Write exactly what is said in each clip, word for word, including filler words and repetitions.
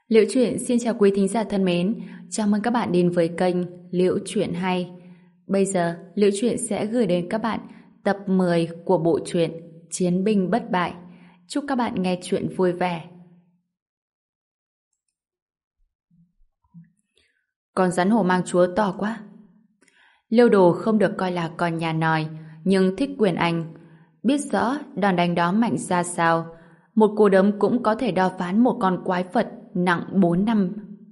Liễu Chuyện xin chào quý thính giả thân mến, chào mừng các bạn đến với kênh Liễu Chuyện Hay. Bây giờ, Liễu Chuyện sẽ gửi đến các bạn tập mười của bộ truyện Chiến binh bất bại. Chúc các bạn nghe chuyện vui vẻ. Con rắn hổ mang chúa to quá. Liêu Đồ không được coi là con nhà nòi, nhưng thích quyền Anh. Biết rõ đòn đánh đó mạnh ra sao, một cú đấm cũng có thể đo phán một con quái vật nặng bốn năm.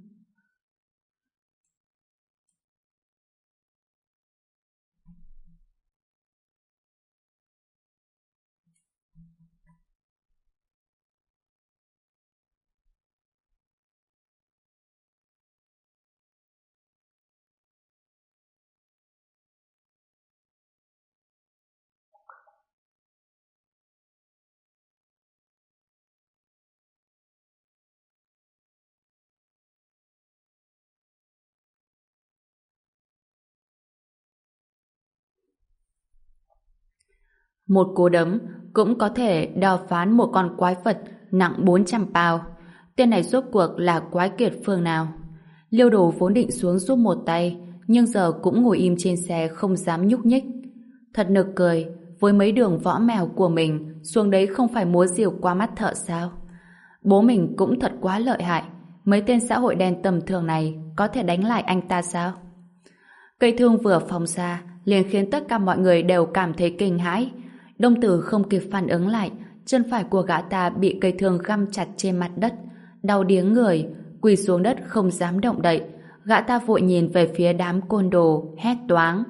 Một cú đấm cũng có thể đo phán một con quái vật nặng bốn trăm pound. Tên này rốt cuộc là quái kiệt phương nào? Liêu Đồ vốn định xuống giúp một tay, nhưng giờ cũng ngồi im trên xe không dám nhúc nhích. Thật nực cười, với mấy đường võ mèo của mình, xuống đấy không phải múa rìu qua mắt thợ sao? Bố mình cũng thật quá lợi hại, mấy tên xã hội đen tầm thường này có thể đánh lại anh ta sao? Cây thương vừa phóng ra, liền khiến tất cả mọi người đều cảm thấy kinh hãi. Đông Tử không kịp phản ứng lại, chân phải của gã ta bị cây thương găm chặt trên mặt đất, đau điếng người, quỳ xuống đất không dám động đậy. Gã ta vội nhìn về phía đám côn đồ, hét toáng: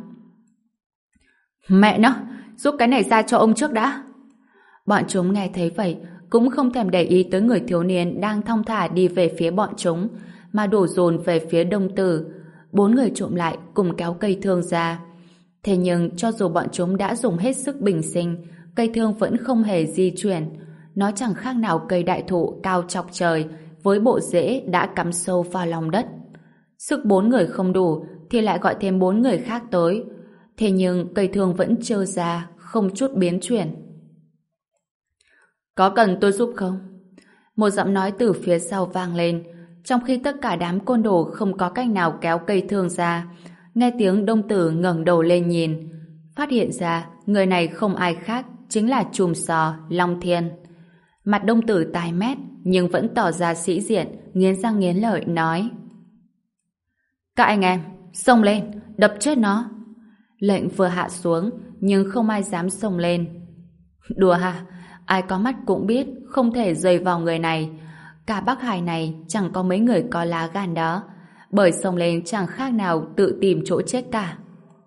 Mẹ nó, rút cái này ra cho ông trước đã. Bọn chúng nghe thấy vậy cũng không thèm để ý tới người thiếu niên đang thong thả đi về phía bọn chúng, mà đổ dồn về phía Đông Tử. Bốn người trộm lại cùng kéo cây thương ra. Thế nhưng cho dù bọn chúng đã dùng hết sức bình sinh, cây thương vẫn không hề di chuyển. Nó chẳng khác nào cây đại thụ cao chọc trời với bộ rễ đã cắm sâu vào lòng đất. Sức bốn người không đủ thì lại gọi thêm bốn người khác tới. Thế nhưng cây thương vẫn trơ ra, không chút biến chuyển. Có cần tôi giúp không? Một giọng nói từ phía sau vang lên, trong khi tất cả đám côn đồ không có cách nào kéo cây thương ra. Nghe tiếng, Đông Tử ngẩng đầu lên nhìn, phát hiện ra người này không ai khác, chính là trùm sò Long Thiên. Mặt Đông Tử tái mét nhưng vẫn tỏ ra sĩ diện, nghiến răng nghiến lợi nói: Các anh em, xông lên, đập chết nó. Lệnh vừa hạ xuống, nhưng không ai dám xông lên. Đùa hả? Ai có mắt cũng biết không thể rời vào người này. Cả Bắc Hải này chẳng có mấy người có lá gan đó, bởi xông lên chẳng khác nào tự tìm chỗ chết cả.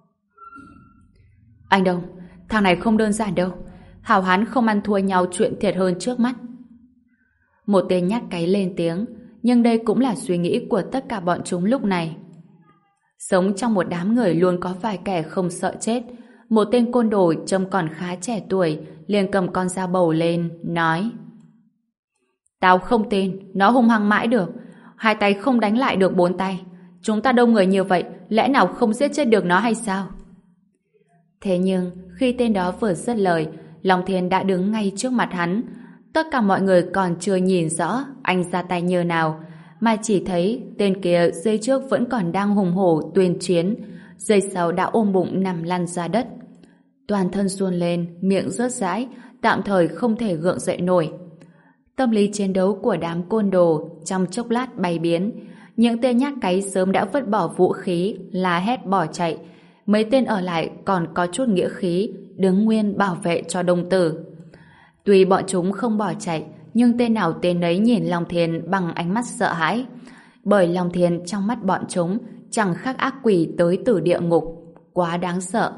Anh Đông, thằng này không đơn giản đâu. Hảo hán không ăn thua nhau chuyện thiệt hơn trước mắt. Một tên nhát cái lên tiếng, nhưng đây cũng là suy nghĩ của tất cả bọn chúng lúc này. Sống trong một đám người luôn có vài kẻ không sợ chết. Một tên côn đồ trông còn khá trẻ tuổi liền cầm con dao bầu lên, nói: Tao không tin nó hung hăng mãi được. Hai tay không đánh lại được bốn tay. Chúng ta đông người như vậy, lẽ nào không giết chết được nó hay sao? Thế nhưng khi tên đó vừa dứt lời, Long Thiên đã đứng ngay trước mặt hắn. Tất cả mọi người còn chưa nhìn rõ anh ra tay như nào, mà chỉ thấy tên kia giây trước vẫn còn đang hùng hổ tuyên chiến, giây sau đã ôm bụng nằm lăn ra đất. Toàn thân run lên, miệng rớt rãi, tạm thời không thể gượng dậy nổi. Tâm lý chiến đấu của đám côn đồ trong chốc lát bay biến. Những tên nhát cái sớm đã vứt bỏ vũ khí, la hét bỏ chạy. Mấy tên ở lại còn có chút nghĩa khí, đứng nguyên bảo vệ cho Đông Tử. Tuy bọn chúng không bỏ chạy, nhưng tên nào tên ấy nhìn Long Thiên bằng ánh mắt sợ hãi. Bởi Long Thiên trong mắt bọn chúng chẳng khác ác quỷ tới từ địa ngục, quá đáng sợ.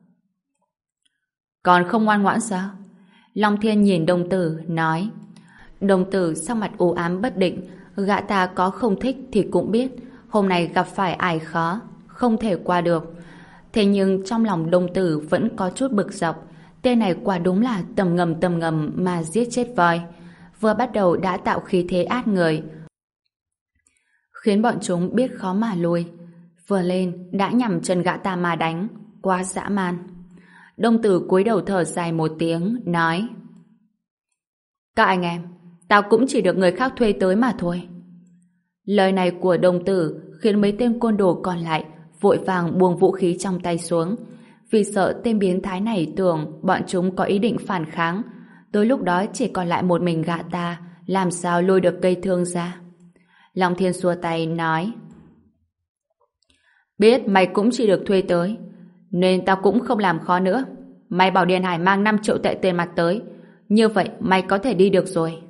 Còn không ngoan ngoãn sao? Long Thiên nhìn Đông Tử, nói. Đông Tử sắc mặt u ám bất định, gã ta có không thích thì cũng biết hôm nay gặp phải ai khó, không thể qua được. Thế nhưng trong lòng Đông Tử vẫn có chút bực dọc. Tên này quả đúng là tầm ngầm tầm ngầm mà giết chết voi. Vừa bắt đầu đã tạo khí thế át người, khiến bọn chúng biết khó mà lui. Vừa lên đã nhằm chân gã ta mà đánh, quá dã man. Đông Tử cúi đầu thở dài một tiếng, nói: Các anh em, tao cũng chỉ được người khác thuê tới mà thôi. Lời này của đồng tử khiến mấy tên côn đồ còn lại vội vàng buông vũ khí trong tay xuống, vì sợ tên biến thái này tưởng bọn chúng có ý định phản kháng. Tới lúc đó chỉ còn lại một mình gã ta, làm sao lôi được cây thương ra. Long Thiên xua tay nói: biết mày cũng chỉ được thuê tới, nên tao cũng không làm khó nữa. Mày bảo Điền Hải mang năm triệu tệ tiền mặt tới, như vậy mày có thể đi được rồi.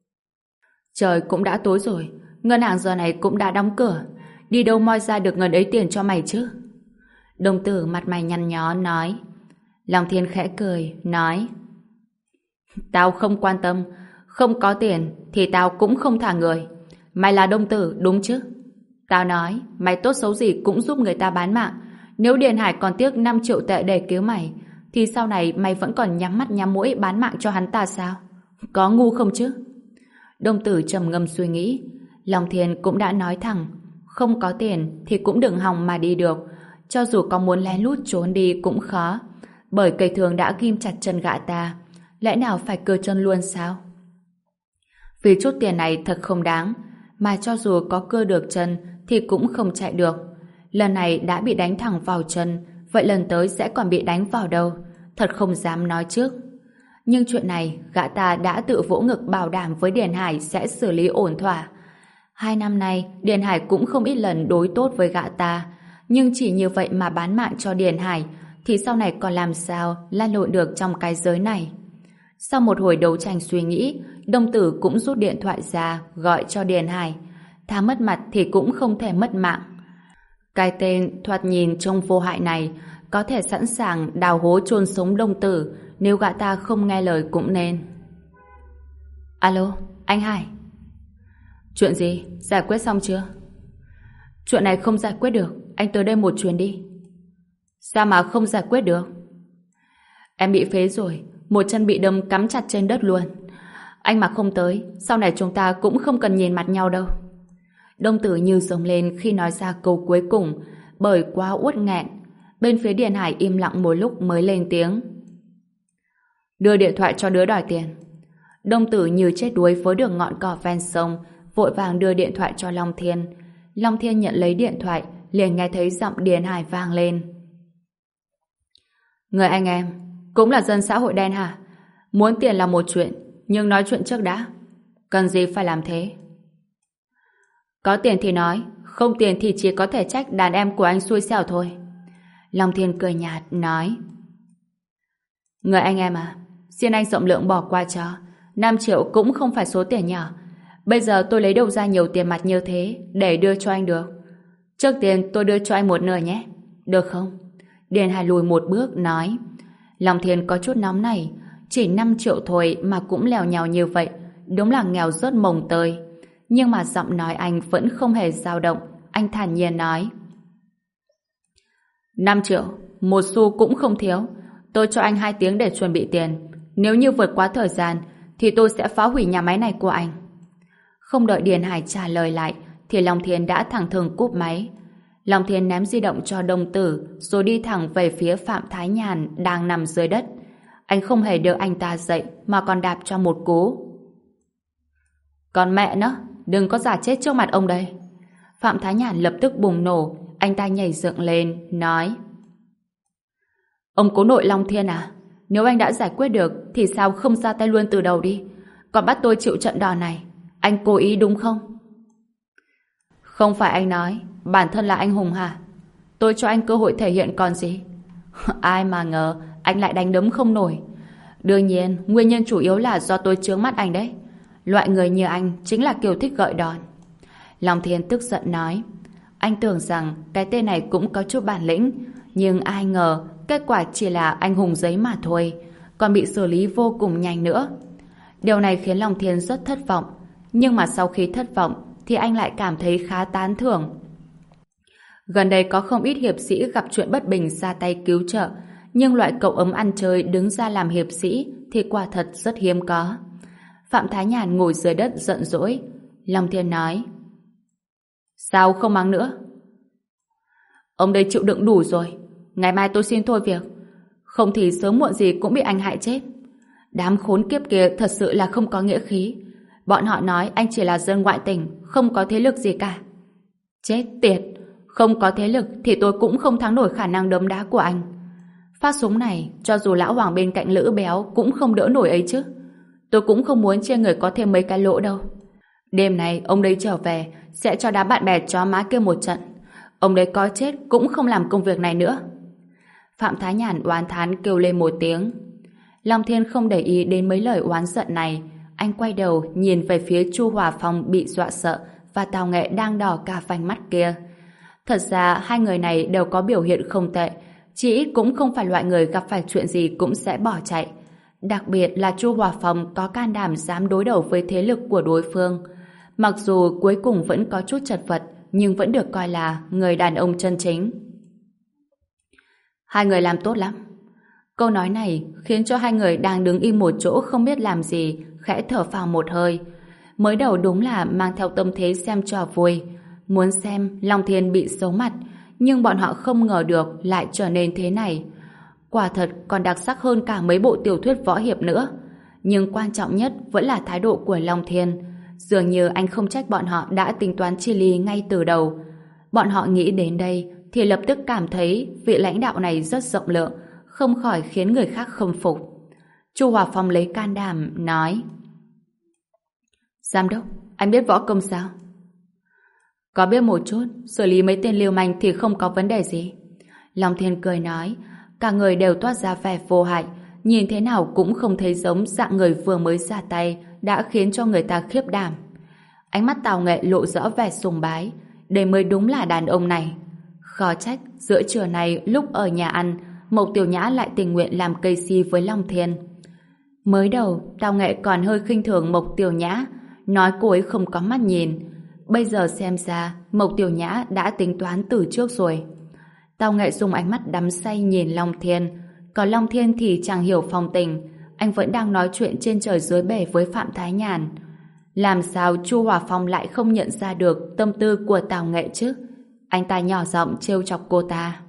Trời cũng đã tối rồi, ngân hàng giờ này cũng đã đóng cửa, đi đâu moi ra được ngần ấy tiền cho mày chứ? Đồng tử mặt mày nhăn nhó nói. Long Thiên khẽ cười, nói: tao không quan tâm, không có tiền thì tao cũng không thả người. Mày là đồng tử, đúng chứ? Tao nói, mày tốt xấu gì cũng giúp người ta bán mạng. Nếu Điền Hải còn tiếc năm triệu tệ để cứu mày, thì sau này mày vẫn còn nhắm mắt nhắm mũi bán mạng cho hắn ta sao? Có ngu không chứ? Đồng tử trầm ngâm suy nghĩ. Long Thiên cũng đã nói thẳng, không có tiền thì cũng đừng hòng mà đi được. Cho dù có muốn lén lút trốn đi cũng khó, bởi cây thương đã ghim chặt chân gã ta. Lẽ nào phải cưa chân luôn sao? Vì chút tiền này thật không đáng, mà cho dù có cưa được chân thì cũng không chạy được. Lần này đã bị đánh thẳng vào chân, vậy lần tới sẽ còn bị đánh vào đâu? Thật không dám nói trước. Nhưng chuyện này gã ta đã tự vỗ ngực bảo đảm với Điền Hải sẽ xử lý ổn thỏa. Hai năm nay Điền Hải cũng không ít lần đối tốt với gã ta, nhưng chỉ như vậy mà bán mạng cho Điền Hải thì sau này còn làm sao lan lộn được trong cái giới này? Sau một hồi đấu tranh suy nghĩ, đồng tử cũng rút điện thoại ra gọi cho Điền Hải. Thà mất mặt thì cũng không thể mất mạng. Cái tên thoạt nhìn trông vô hại này có thể sẵn sàng đào hố chôn sống đồng tử nếu gã ta không nghe lời cũng nên. Alo, anh Hải. Chuyện gì? Giải quyết xong chưa? Chuyện này không giải quyết được, anh tới đây một chuyến đi. Sao mà không giải quyết được? Em bị phế rồi, một chân bị đâm cắm chặt trên đất luôn. Anh mà không tới, sau này chúng ta cũng không cần nhìn mặt nhau đâu. Đồng tử như rống lên khi nói ra câu cuối cùng, bởi quá uất nghẹn. Bên phía Điền Hải im lặng một lúc mới lên tiếng. Đưa điện thoại cho đứa đòi tiền. Đồng tử như chết đuối với đường ngọn cỏ ven sông, vội vàng đưa điện thoại cho Long Thiên. Long Thiên nhận lấy điện thoại, liền nghe thấy giọng Điền Hải vang lên. Người anh em, cũng là dân xã hội đen hả? Muốn tiền là một chuyện, nhưng nói chuyện trước đã. Cần gì phải làm thế? Có tiền thì nói, không tiền thì chỉ có thể trách đàn em của anh xui xẻo thôi. Long Thiên cười nhạt, nói. Người anh em à, xin anh rộng lượng bỏ qua cho. năm triệu cũng không phải số tiền nhỏ. Bây giờ tôi lấy đâu ra nhiều tiền mặt như thế để đưa cho anh được. Trước tiên tôi đưa cho anh một nửa nhé. Được không? Điền Hải lùi một bước, nói. Long Thiên có chút nóng này. Chỉ năm triệu thôi mà cũng lèo nhèo như vậy. Đúng là nghèo rớt mồng tơi. Nhưng mà giọng nói anh vẫn không hề dao động. Anh thản nhiên nói. năm triệu, một xu cũng không thiếu. Tôi cho anh hai tiếng để chuẩn bị tiền. Nếu như vượt quá thời gian thì tôi sẽ phá hủy nhà máy này của anh. Không đợi Điền Hải trả lời lại thì Long Thiên đã thẳng thừng cúp máy. Long Thiên ném di động cho đồng tử rồi đi thẳng về phía Phạm Thái Nhàn đang nằm dưới đất. Anh không hề đưa anh ta dậy mà còn đạp cho một cú. Còn mẹ nó, đừng có giả chết trước mặt ông đây. Phạm Thái Nhàn lập tức bùng nổ. Anh ta nhảy dựng lên, nói. Ông cố nội Long Thiên à? Nếu anh đã giải quyết được thì sao không ra tay luôn từ đầu đi? Còn bắt tôi chịu trận đòn này. Anh cố ý đúng không? Không phải anh nói bản thân là anh hùng hả? Tôi cho anh cơ hội thể hiện còn gì. Ai mà ngờ anh lại đánh đấm không nổi. Đương nhiên nguyên nhân chủ yếu là do tôi chướng mắt anh đấy. Loại người như anh chính là kiểu thích gợi đòn. Long Thiên tức giận nói. Anh tưởng rằng cái tên này cũng có chút bản lĩnh, nhưng ai ngờ kết quả chỉ là anh hùng giấy mà thôi, còn bị xử lý vô cùng nhanh nữa. Điều này khiến Long Thiên rất thất vọng, nhưng mà sau khi thất vọng thì anh lại cảm thấy khá tán thưởng. Gần đây có không ít hiệp sĩ gặp chuyện bất bình ra tay cứu trợ, nhưng loại cậu ấm ăn chơi đứng ra làm hiệp sĩ thì quả thật rất hiếm có. Phạm Thái Nhàn ngồi dưới đất giận dỗi. Long Thiên nói. Sao không mắng nữa? Ông đây chịu đựng đủ rồi. Ngày mai tôi xin thôi việc. Không thì sớm muộn gì cũng bị anh hại chết. Đám khốn kiếp kia thật sự là không có nghĩa khí. Bọn họ nói anh chỉ là dân ngoại tình, không có thế lực gì cả. Chết tiệt, không có thế lực thì tôi cũng không thắng nổi khả năng đấm đá của anh. Phát súng này, cho dù lão hoàng bên cạnh Lữ Béo cũng không đỡ nổi ấy chứ. Tôi cũng không muốn trên người có thêm mấy cái lỗ đâu. Đêm nay ông đấy trở về sẽ cho đám bạn bè chó má kia một trận. Ông đấy có chết cũng không làm công việc này nữa. Phạm Thái Nhàn oán thán kêu lên một tiếng. Long Thiên không để ý đến mấy lời oán giận này. Anh quay đầu nhìn về phía Chu Hòa Phong bị dọa sợ và Tào Nghệ đang đỏ cả vành mắt kia. Thật ra hai người này đều có biểu hiện không tệ, chỉ ít cũng không phải loại người gặp phải chuyện gì cũng sẽ bỏ chạy. Đặc biệt là Chu Hòa Phong có can đảm dám đối đầu với thế lực của đối phương. Mặc dù cuối cùng vẫn có chút chật vật, nhưng vẫn được coi là người đàn ông chân chính. Hai người làm tốt lắm. Câu nói này khiến cho hai người đang đứng im một chỗ không biết làm gì, khẽ thở phào một hơi. Mới đầu đúng là mang theo tâm thế xem trò vui, muốn xem Long Thiên bị xấu mặt, nhưng bọn họ không ngờ được lại trở nên thế này. Quả thật còn đặc sắc hơn cả mấy bộ tiểu thuyết võ hiệp nữa. Nhưng quan trọng nhất vẫn là thái độ của Long Thiên. Dường như anh không trách bọn họ đã tính toán chia ly ngay từ đầu. Bọn họ nghĩ đến đây thì lập tức cảm thấy vị lãnh đạo này rất rộng lượng, không khỏi khiến người khác khâm phục. Chu Hòa Phong lấy can đảm nói: Giám đốc, anh biết võ công sao? Có biết một chút, xử lý mấy tên lưu manh thì không có vấn đề gì. Long Thiên cười nói, cả người đều toát ra vẻ vô hại, nhìn thế nào cũng không thấy giống dạng người vừa mới ra tay đã khiến cho người ta khiếp đảm. Ánh mắt Tào Nghệ lộ rõ vẻ sùng bái, đây mới đúng là đàn ông này. Khó trách giữa trưa này lúc ở nhà ăn, Mộc Tiểu Nhã lại tình nguyện làm cây si với Long Thiên. Mới đầu Tào Nghệ còn hơi khinh thường Mộc Tiểu Nhã, nói cô ấy không có mắt nhìn. Bây giờ xem ra Mộc Tiểu Nhã đã tính toán từ trước rồi. Tào Nghệ dùng ánh mắt đắm say nhìn Long Thiên, còn Long Thiên thì chẳng hiểu phong tình, anh vẫn đang nói chuyện trên trời dưới bể với Phạm Thái Nhàn. Làm sao Chu Hòa Phong lại không nhận ra được tâm tư của Tào Nghệ chứ? Anh ta nhỏ giọng trêu chọc cô ta.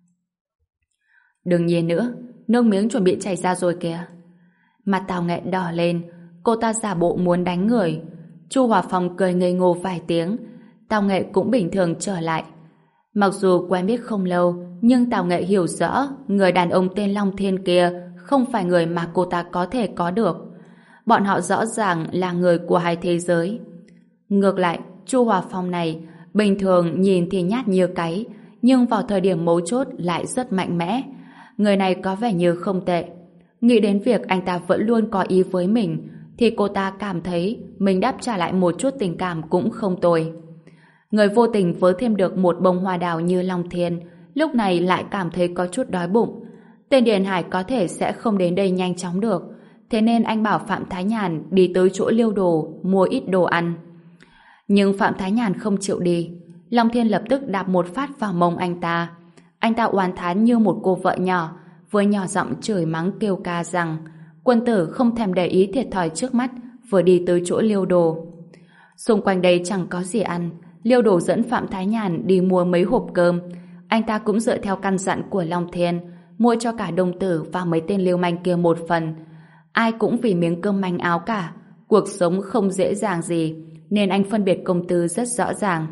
Đừng nhìn nữa, nước miếng chuẩn bị chảy ra rồi kìa. Mặt Tào Nghệ đỏ lên, cô ta giả bộ muốn đánh người. Chu Hòa Phong cười ngây ngô vài tiếng, Tào Nghệ cũng bình thường trở lại. Mặc dù quen biết không lâu, nhưng Tào Nghệ hiểu rõ người đàn ông tên Long Thiên kia không phải người mà cô ta có thể có được. Bọn họ rõ ràng là người của hai thế giới. Ngược lại, Chu Hòa Phong này bình thường nhìn thì nhát như cáy, nhưng vào thời điểm mấu chốt lại rất mạnh mẽ. Người này có vẻ như không tệ. Nghĩ đến việc anh ta vẫn luôn có ý với mình, thì cô ta cảm thấy mình đáp trả lại một chút tình cảm cũng không tồi. Người vô tình vớ thêm được một bông hoa đào như Long Thiên, lúc này lại cảm thấy có chút đói bụng. Tên Điền Hải có thể sẽ không đến đây nhanh chóng được, thế nên anh bảo Phạm Thái Nhàn đi tới chỗ Liêu Đồ mua ít đồ ăn. Nhưng Phạm Thái Nhàn không chịu đi. Long Thiên lập tức đạp một phát vào mông anh ta. Anh ta oán thán như một cô vợ nhỏ, vừa nhỏ giọng chửi mắng kêu ca rằng quân tử không thèm để ý thiệt thòi trước mắt, vừa đi tới chỗ Liêu Đồ. Xung quanh đây chẳng có gì ăn, Liêu Đồ dẫn Phạm Thái Nhàn đi mua mấy hộp cơm. Anh ta cũng dựa theo căn dặn của Long Thiên, mua cho cả đồng tử và mấy tên lưu manh kia một phần. Ai cũng vì miếng cơm manh áo cả, cuộc sống không dễ dàng gì, nên anh phân biệt công tư rất rõ ràng.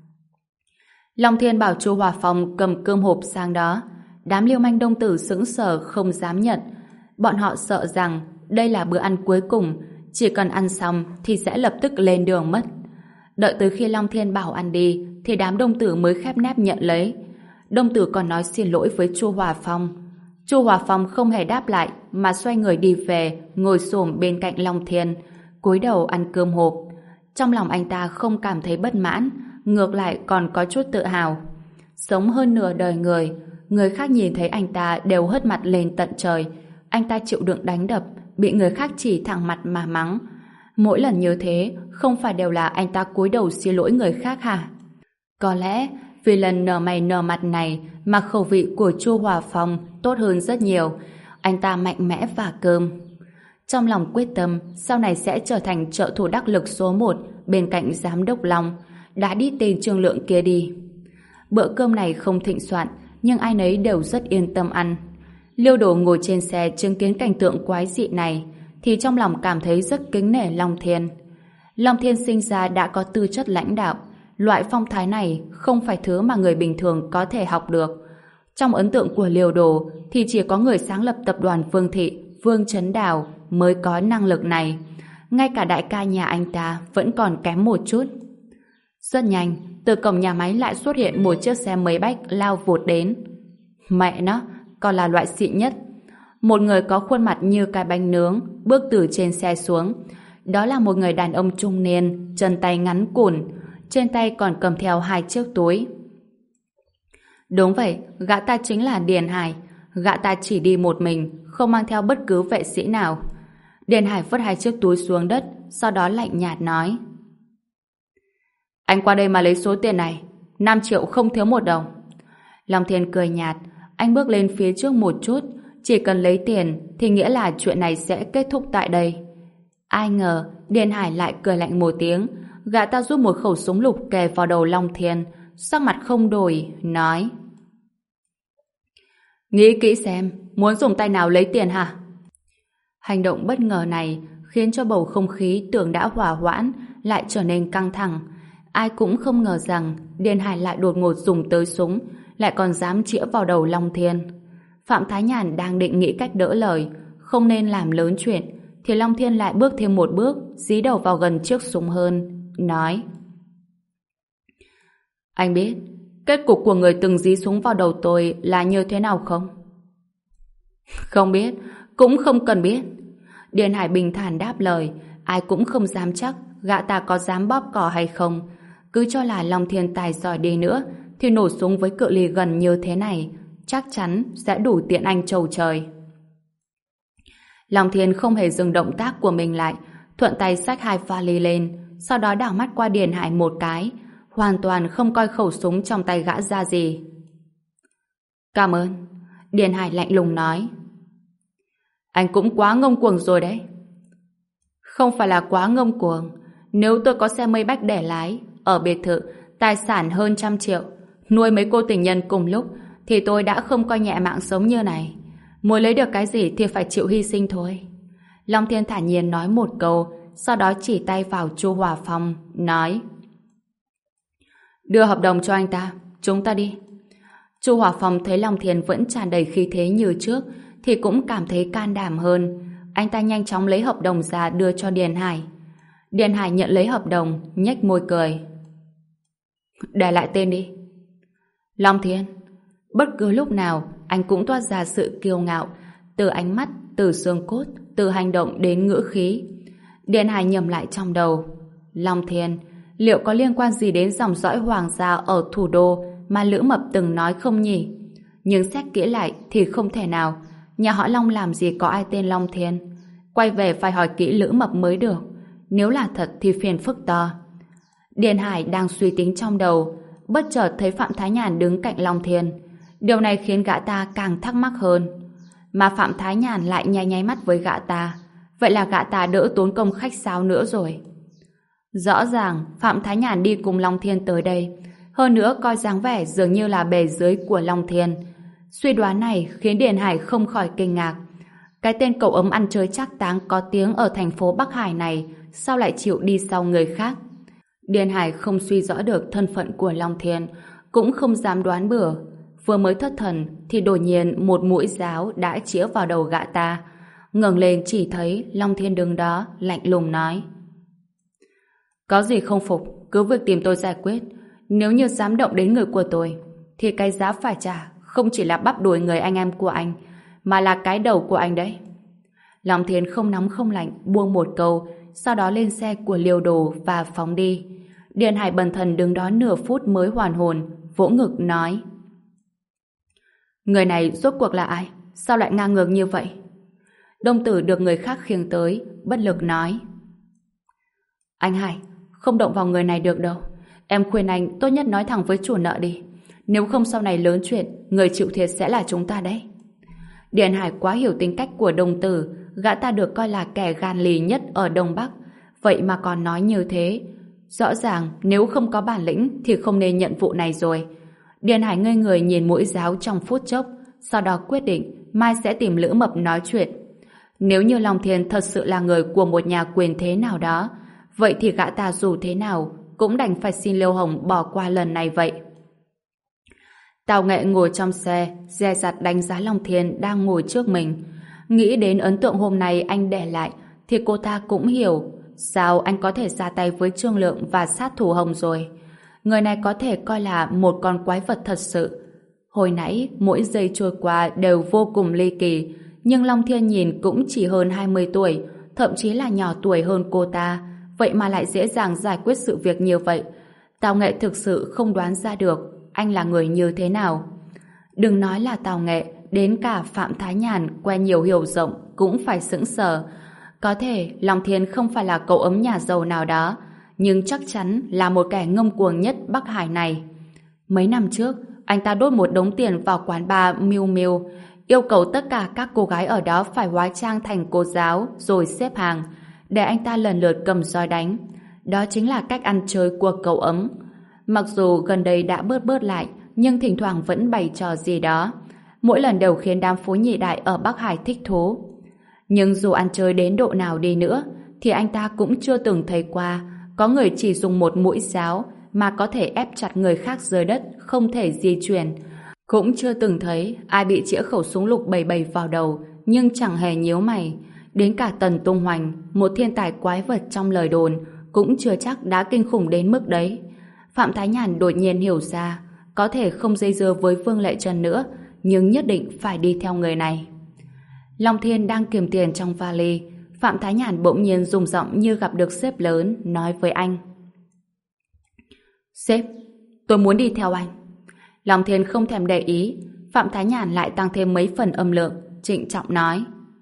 Long Thiên bảo Chu Hòa Phong cầm cơm hộp sang đó. Đám lưu manh đông tử sững sờ không dám nhận. Bọn họ sợ rằng đây là bữa ăn cuối cùng, chỉ cần ăn xong thì sẽ lập tức lên đường mất. Đợi tới khi Long Thiên bảo ăn đi thì đám đông tử mới khép nép nhận lấy. Đông tử còn nói xin lỗi với Chu Hòa Phong. Chu Hòa Phong không hề đáp lại mà xoay người đi về, ngồi xổm bên cạnh Long Thiên, cúi đầu ăn cơm hộp. Trong lòng anh ta không cảm thấy bất mãn, ngược lại còn có chút tự hào. Sống hơn nửa đời người, người khác nhìn thấy anh ta đều hất mặt lên tận trời. Anh ta chịu đựng đánh đập, bị người khác chỉ thẳng mặt mà mắng. Mỗi lần như thế, không phải đều là anh ta cúi đầu xin lỗi người khác hả? Có lẽ vì lần nở mày nở mặt này mà khẩu vị của Chu Hòa Phong tốt hơn rất nhiều. Anh ta mạnh mẽ vả cơm. Trong lòng quyết tâm sau này sẽ trở thành trợ thủ đắc lực số một bên cạnh giám đốc Long, đã đi tên Trương Lượng kia đi. Bữa cơm này không thịnh soạn, nhưng ai nấy đều rất yên tâm ăn. Liêu Đồ ngồi trên xe chứng kiến cảnh tượng quái dị này thì trong lòng cảm thấy rất kính nể Long Thiên. Long Thiên sinh ra đã có tư chất lãnh đạo. Loại phong thái này không phải thứ mà người bình thường có thể học được. Trong ấn tượng của Liêu Đồ thì chỉ có người sáng lập tập đoàn Vương Thị, Vương Chấn Đào mới có năng lực này. Ngay cả đại ca nhà anh ta vẫn còn kém một chút. Rất nhanh, từ cổng nhà máy lại xuất hiện một chiếc xe mấy bách lao vụt đến. Mẹ nó, còn là loại xịn nhất. Một người có khuôn mặt như cái bánh nướng bước từ trên xe xuống. Đó là một người đàn ông trung niên, chân tay ngắn cùn, trên tay còn cầm theo hai chiếc túi. Đúng vậy, gã ta chính là Điền Hải. Gã ta chỉ đi một mình, không mang theo bất cứ vệ sĩ nào. Điền Hải vứt hai chiếc túi xuống đất, sau đó lạnh nhạt nói: Anh qua đây mà lấy số tiền này, năm triệu không thiếu một đồng. Long Thiên cười nhạt, anh bước lên phía trước một chút, chỉ cần lấy tiền thì nghĩa là chuyện này sẽ kết thúc tại đây. Ai ngờ Điền Hải lại cười lạnh một tiếng, gã ta rút một khẩu súng lục kề vào đầu Long Thiên, sắc mặt không đổi, nói: Nghĩ kỹ xem, muốn dùng tay nào lấy tiền hả? Hành động bất ngờ này khiến cho bầu không khí tưởng đã hòa hoãn lại trở nên căng thẳng. Ai cũng không ngờ rằng Điền Hải lại đột ngột dùng tới súng, lại còn dám chĩa vào đầu Long Thiên. Phạm Thái Nhàn đang định nghĩ cách đỡ lời, không nên làm lớn chuyện, thì Long Thiên lại bước thêm một bước, dí đầu vào gần chiếc súng hơn, nói: Anh biết kết cục của người từng dí súng vào đầu tôi là như thế nào không? Không biết, cũng không cần biết. Điền Hải bình thản đáp lời, ai cũng không dám chắc gã ta có dám bóp cò hay không. Cứ cho là Long Thiên tài giỏi đi nữa thì nổ súng với cự ly gần như thế này chắc chắn sẽ đủ tiện anh trầu trời. Long Thiên không hề dừng động tác của mình lại, thuận tay xách hai vali lên, sau đó đảo mắt qua Điền Hải một cái, hoàn toàn không coi khẩu súng trong tay gã ra gì. Cảm ơn. Điền Hải lạnh lùng nói: Anh cũng quá ngông cuồng rồi đấy. Không phải là quá ngông cuồng. Nếu tôi có xe Maybach để lái, ở biệt thự, tài sản hơn trăm triệu, nuôi mấy cô tình nhân cùng lúc, thì tôi đã không coi nhẹ mạng sống như này. Muốn lấy được cái gì thì phải chịu hy sinh thôi. Long Thiên thản nhiên nói một câu, sau đó chỉ tay vào Chu Hòa Phong, nói: Đưa hợp đồng cho anh ta, chúng ta đi. Chu Hòa Phong thấy Long Thiên vẫn tràn đầy khí thế như trước, thì cũng cảm thấy can đảm hơn. Anh ta nhanh chóng lấy hợp đồng ra đưa cho Điền Hải. Điền Hải nhận lấy hợp đồng, nhếch môi cười: Để lại tên đi. Long Thiên. Bất cứ lúc nào anh cũng toát ra sự kiêu ngạo, từ ánh mắt, từ xương cốt, từ hành động đến ngữ khí. Điền Hải nhầm lại trong đầu: Long Thiên, liệu có liên quan gì đến dòng dõi hoàng gia ở thủ đô mà Lữ Mập từng nói không nhỉ? Nhưng xét kỹ lại thì không thể nào. Nhà họ Long làm gì có ai tên Long Thiên. Quay về phải hỏi kỹ Lữ Mập mới được. Nếu là thật thì phiền phức to. Điền Hải đang suy tính trong đầu, bất chợt thấy Phạm Thái Nhàn đứng cạnh Long Thiên. Điều này khiến gã ta càng thắc mắc hơn. Mà Phạm Thái Nhàn lại nháy nháy mắt với gã ta. Vậy là gã ta đỡ tốn công khách sáo nữa rồi. Rõ ràng Phạm Thái Nhàn đi cùng Long Thiên tới đây, hơn nữa coi dáng vẻ dường như là bề dưới của Long Thiên. Suy đoán này khiến Điền Hải không khỏi kinh ngạc. Cái tên cậu ấm ăn chơi trác táng có tiếng ở thành phố Bắc Hải này sao lại chịu đi sau người khác? Điền Hải không suy rõ được thân phận của Long Thiên, cũng không dám đoán bừa. Vừa mới thất thần thì đột nhiên một mũi giáo đã chĩa vào đầu gã ta. Ngẩng lên chỉ thấy Long Thiên đứng đó lạnh lùng nói: Có gì không phục cứ việc tìm tôi giải quyết. Nếu như dám động đến người của tôi thì cái giá phải trả không chỉ là bắp đùi người anh em của anh, mà là cái đầu của anh đấy. Long Thiên không nóng không lạnh buông một câu, sau đó lên xe của Liêu Đồ và phóng đi. Điền Hải bần thần đứng đó nửa phút mới hoàn hồn, vỗ ngực nói: Người này rốt cuộc là ai? Sao lại ngang ngược như vậy? Đông Tử được người khác khiêng tới, bất lực nói: Anh Hải, không động vào người này được đâu. Em khuyên anh tốt nhất nói thẳng với chủ nợ đi. Nếu không sau này lớn chuyện, người chịu thiệt sẽ là chúng ta đấy. Điền Hải quá hiểu tính cách của Đông Tử, gã ta được coi là kẻ gan lì nhất ở Đông Bắc, vậy mà còn nói như thế. Rõ ràng nếu không có bản lĩnh thì không nên nhận vụ này rồi. Điền Hải ngây người nhìn mũi giáo trong phút chốc, sau đó quyết định mai sẽ tìm Lữ Mập nói chuyện. Nếu như Long Thiên thật sự là người của một nhà quyền thế nào đó, Vậy thì gã ta dù thế nào cũng đành phải xin Liêu Hồng bỏ qua lần này vậy. Tào Nghệ ngồi trong xe, dè dặt đánh giá Long Thiên đang ngồi trước mình. Nghĩ đến ấn tượng hôm nay anh để lại, thì cô ta cũng hiểu sao anh có thể ra tay với Trương Lượng và sát thủ Hồng rồi. Người này có thể coi là một con quái vật thật sự. Hồi nãy, mỗi giây trôi qua đều vô cùng ly kỳ, nhưng Long Thiên nhìn cũng chỉ hơn hai mươi tuổi, thậm chí là nhỏ tuổi hơn cô ta, vậy mà lại dễ dàng giải quyết sự việc như vậy. Tào Nghệ thực sự không đoán ra được anh là người như thế nào. Đừng nói là Tào Nghệ, đến cả Phạm Thái Nhàn quen nhiều hiểu rộng cũng phải sững sờ. Có thể Long Thiên không phải là cậu ấm nhà giàu nào đó, nhưng chắc chắn là một kẻ ngông cuồng nhất Bắc Hải này. Mấy năm trước, anh ta đốt một đống tiền vào quán bar Miu Miu, yêu cầu tất cả các cô gái ở đó phải hóa trang thành cô giáo rồi xếp hàng, để anh ta lần lượt cầm roi đánh. Đó chính là cách ăn chơi của cậu ấm. Mặc dù gần đây đã bớt bớt lại, nhưng thỉnh thoảng vẫn bày trò gì đó. Mỗi lần đều khiến đám phố nhị đại ở Bắc Hải thích thú. Nhưng dù ăn chơi đến độ nào đi nữa, thì anh ta cũng chưa từng thấy qua có người chỉ dùng một mũi giáo mà có thể ép chặt người khác dưới đất, không thể di chuyển. Cũng chưa từng thấy ai bị chĩa khẩu súng lục bảy bảy vào đầu, nhưng chẳng hề nhíu mày. Đến cả Tần Tung Hoành, một thiên tài quái vật trong lời đồn, cũng chưa chắc đã kinh khủng đến mức đấy. Phạm Thái Nhàn đột nhiên hiểu ra, có thể không dây dưa với Vương Lệ Trân nữa, nhưng nhất định phải đi theo người này. Long Thiên đang kiềm tiền trong vali, Phạm Thái Nhàn bỗng nhiên rung giọng như gặp được sếp lớn, nói với anh. Sếp, tôi muốn đi theo anh. Long Thiên không thèm để ý, Phạm Thái Nhàn lại tăng thêm mấy phần âm lượng, trịnh trọng nói.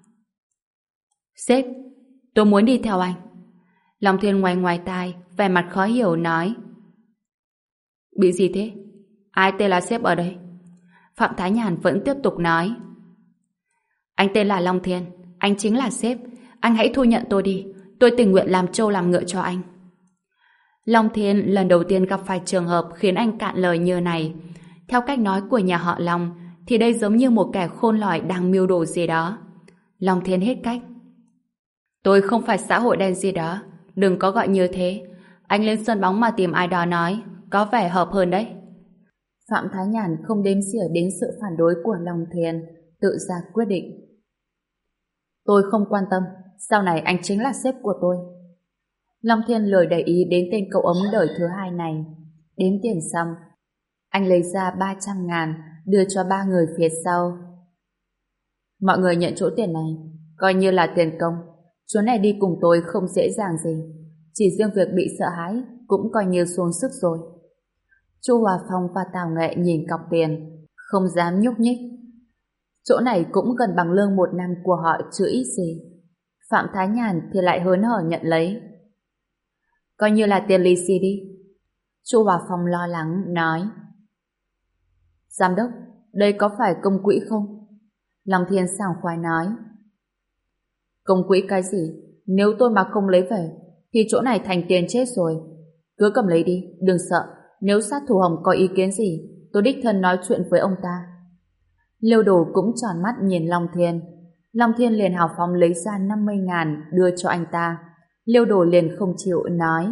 Sếp, tôi muốn đi theo anh. Long Thiên ngoái ngoái tai, vẻ mặt khó hiểu nói. Bị gì thế? Ai tên là sếp ở đây? Phạm Thái Nhàn vẫn tiếp tục nói. Anh tên là Long Thiên, anh chính là sếp. Anh hãy thu nhận tôi đi, tôi tình nguyện làm trâu làm ngựa cho anh. Long Thiên lần đầu tiên gặp phải trường hợp khiến anh cạn lời như này. Theo cách nói của nhà họ Long, thì đây giống như một kẻ khôn lỏi đang mưu đồ gì đó. Long Thiên hết cách. Tôi không phải xã hội đen gì đó, đừng có gọi như thế. Anh lên sân bóng mà tìm ai đó nói, có vẻ hợp hơn đấy. Phạm Thái Nhàn không đếm xỉa đến sự phản đối của Long Thiên, tự ra quyết định. Tôi không quan tâm, sau này anh chính là sếp của tôi. Long Thiên lười để ý đến tên cậu ấm đời thứ hai này. Đếm tiền xong, anh lấy ra ba trăm ngàn, đưa cho ba người phía sau. Mọi người nhận chỗ tiền này, coi như là tiền công. Chỗ này đi cùng tôi không dễ dàng gì. Chỉ riêng việc bị sợ hãi cũng coi như xuống sức rồi. Chu Hòa Phong và Tào Nghệ nhìn cọc tiền, không dám nhúc nhích. Chỗ này cũng gần bằng lương một năm của họ chứ ít gì. Phạm Thái Nhàn thì lại hớn hở nhận lấy. Coi như là tiền lì xì đi. Chu Hòa Phong lo lắng nói. Giám đốc, đây có phải công quỹ không? Long Thiên sảng khoái nói. Công quỹ cái gì? Nếu tôi mà không lấy về thì chỗ này thành tiền chết rồi. Cứ cầm lấy đi, đừng sợ. Nếu sát thủ Hồng có ý kiến gì, tôi đích thân nói chuyện với ông ta. Liêu Đồ cũng tròn mắt nhìn Long Thiên. Long Thiên liền hào phóng lấy ra năm mươi ngàn đưa cho anh ta. Liêu Đồ liền không chịu nói.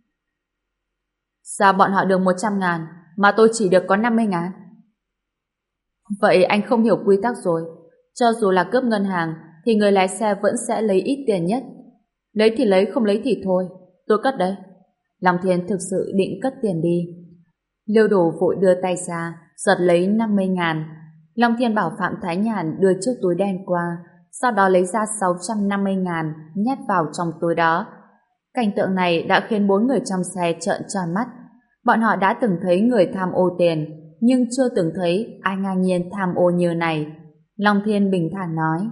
Sao bọn họ được một trăm ngàn mà tôi chỉ được có năm mươi ngàn? Vậy anh không hiểu quy tắc rồi. Cho dù là cướp ngân hàng thì người lái xe vẫn sẽ lấy ít tiền nhất. Lấy thì lấy, không lấy thì thôi. Tôi cất đấy. Long Thiên thực sự định cất tiền đi. Liêu Đồ vội đưa tay ra, giật lấy năm mươi ngàn. Long Thiên bảo Phạm Thái Nhàn đưa chiếc túi đen qua, sau đó lấy ra sáu trăm năm mươi ngàn nhét vào trong túi đó. Cảnh tượng này đã khiến bốn người trong xe trợn tròn mắt. Bọn họ đã từng thấy người tham ô tiền, nhưng chưa từng thấy ai ngang nhiên tham ô như này. Long Thiên bình thản nói.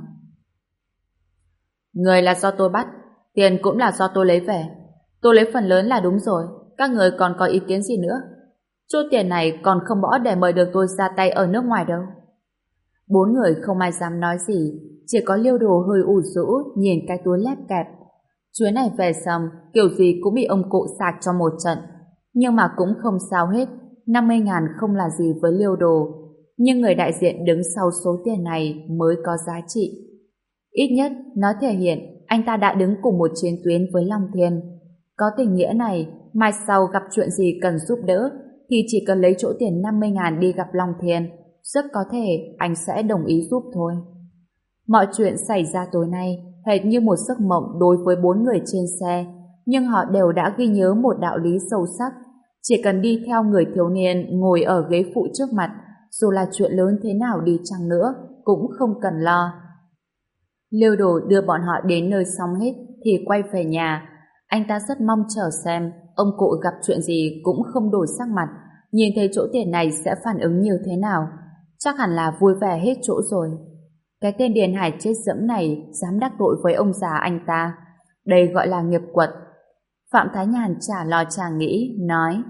Người là do tôi bắt, tiền cũng là do tôi lấy về. Tôi lấy phần lớn là đúng rồi, các người còn có ý kiến gì nữa? Chỗ tiền này còn không bỏ để mời được tôi ra tay ở nước ngoài đâu. Bốn người không ai dám nói gì, chỉ có Liêu Đồ hơi ủ rũ nhìn cái túi lép kẹp. Chuyến này về xong, kiểu gì cũng bị ông cụ sạc cho một trận. Nhưng mà cũng không sao hết, năm mươi ngàn không là gì với Liêu Đồ. Nhưng người đại diện đứng sau số tiền này mới có giá trị. Ít nhất, nó thể hiện anh ta đã đứng cùng một chiến tuyến với Long Thiên. Có tình nghĩa này, mai sau gặp chuyện gì cần giúp đỡ, thì chỉ cần lấy chỗ tiền năm mươi ngàn đi gặp Long Thiên, rất có thể anh sẽ đồng ý giúp thôi. Mọi chuyện xảy ra tối nay hệt như một giấc mộng đối với bốn người trên xe, nhưng họ đều đã ghi nhớ một đạo lý sâu sắc. Chỉ cần đi theo người thiếu niên ngồi ở ghế phụ trước mặt, dù là chuyện lớn thế nào đi chăng nữa, cũng không cần lo. Liêu Đồ đưa bọn họ đến nơi xong hết thì quay về nhà. Anh ta rất mong chờ xem ông cụ gặp chuyện gì cũng không đổi sắc mặt, nhìn thấy chỗ tiền này sẽ phản ứng như thế nào. Chắc hẳn là vui vẻ hết chỗ rồi. Cái tên Điền Hải chết dẫm này dám đắc tội với ông già anh ta. Đây gọi là nghiệp quật. Phạm Thái Nhàn chả lo chả nghĩ, nói: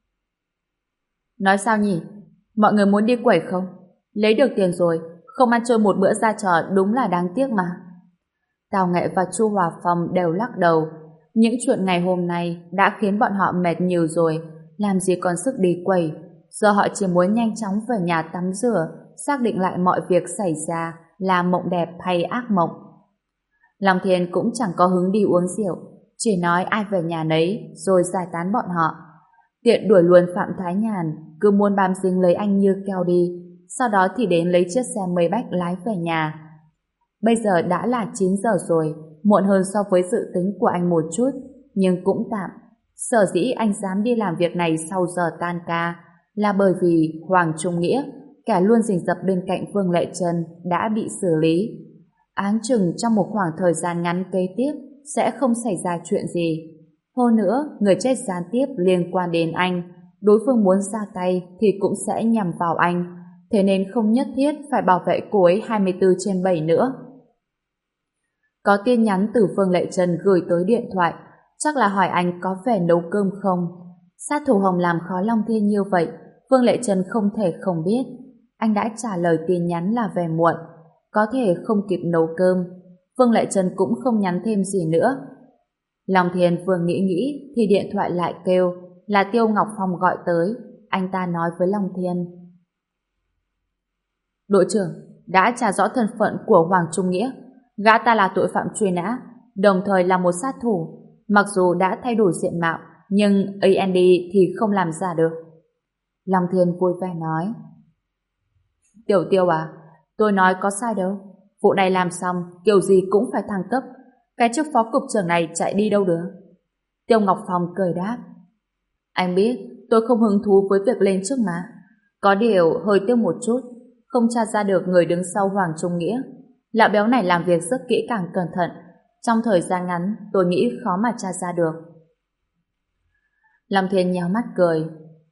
Nói sao nhỉ? Mọi người muốn đi quẩy không? Lấy được tiền rồi, không ăn chơi một bữa ra trò đúng là đáng tiếc mà. Tào Nghệ và Chu Hòa Phong đều lắc đầu. Những chuyện ngày hôm nay đã khiến bọn họ mệt nhiều rồi, làm gì còn sức đi quẩy. Giờ họ chỉ muốn nhanh chóng về nhà tắm rửa, xác định lại mọi việc xảy ra là mộng đẹp hay ác mộng. Long Thiên cũng chẳng có hứng đi uống rượu, chỉ nói ai về nhà nấy rồi giải tán bọn họ. Tiện đuổi luôn Phạm Thái Nhàn, cứ muốn bám dính lấy anh như keo đi, sau đó thì đến lấy chiếc xe mây bách lái về nhà. Bây giờ đã là chín giờ rồi, muộn hơn so với dự tính của anh một chút, nhưng cũng tạm. Sở dĩ anh dám đi làm việc này sau giờ tan ca là bởi vì Hoàng Trung Nghĩa, kẻ luôn rình rập bên cạnh Vương Lệ Trân, đã bị xử lý. Áng chừng trong một khoảng thời gian ngắn kế tiếp sẽ không xảy ra chuyện gì. Hơn nữa, người chết gián tiếp liên quan đến anh, đối phương muốn ra tay thì cũng sẽ nhằm vào anh, thế nên không nhất thiết phải bảo vệ cô ấy hai mươi bốn trên bảy nữa. Có tin nhắn từ Vương Lệ Trân gửi tới điện thoại, chắc là hỏi anh có về nấu cơm không. Sát thủ Hồng làm khó Long Thiên như vậy, Vương Lệ Trân không thể không biết. Anh đã trả lời tin nhắn là về muộn, có thể không kịp nấu cơm. Vương Lệ Trân cũng không nhắn thêm gì nữa. Long Thiên vừa nghĩ nghĩ thì điện thoại lại kêu, là Tiêu Ngọc Phong gọi tới. Anh ta nói với Long Thiên: Đội trưởng, đã tra rõ thân phận của Hoàng Trung Nghĩa. Gã ta là tội phạm truy nã, đồng thời là một sát thủ. Mặc dù đã thay đổi diện mạo, nhưng a en đê thì không làm ra được. Long Thiên vui vẻ nói: Tiểu Tiêu à, tôi nói có sai đâu. Vụ này làm xong, kiểu gì cũng phải thăng cấp. Cái chức phó cục trưởng này chạy đi đâu được. Tiêu Ngọc Phong cười đáp: Anh biết tôi không hứng thú với việc lên chức mà. Có điều hơi tiếc một chút, không tra ra được người đứng sau Hoàng Trung Nghĩa. Lão béo này làm việc rất kỹ càng cẩn thận. Trong thời gian ngắn, tôi nghĩ khó mà tra ra được. Lâm Thiên nhéo mắt cười: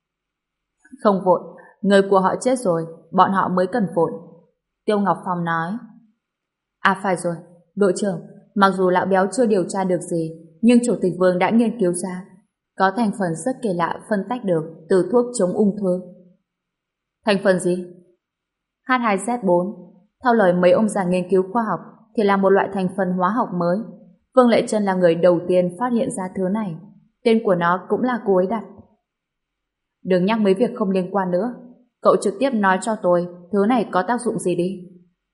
Không vội, người của họ chết rồi, bọn họ mới cần vội. Tiêu Ngọc Phong nói: À phải rồi, đội trưởng, mặc dù lão béo chưa điều tra được gì, nhưng Chủ tịch Vương đã nghiên cứu ra có thành phần rất kỳ lạ phân tách được từ thuốc chống ung thư. Thành phần gì? hát hai Z bốn. Theo lời mấy ông già nghiên cứu khoa học thì là một loại thành phần hóa học mới. Vương Lệ Trân là người đầu tiên phát hiện ra thứ này. Tên của nó cũng là cô ấy đặt. Đừng nhắc mấy việc không liên quan nữa. Cậu trực tiếp nói cho tôi thứ này có tác dụng gì đi.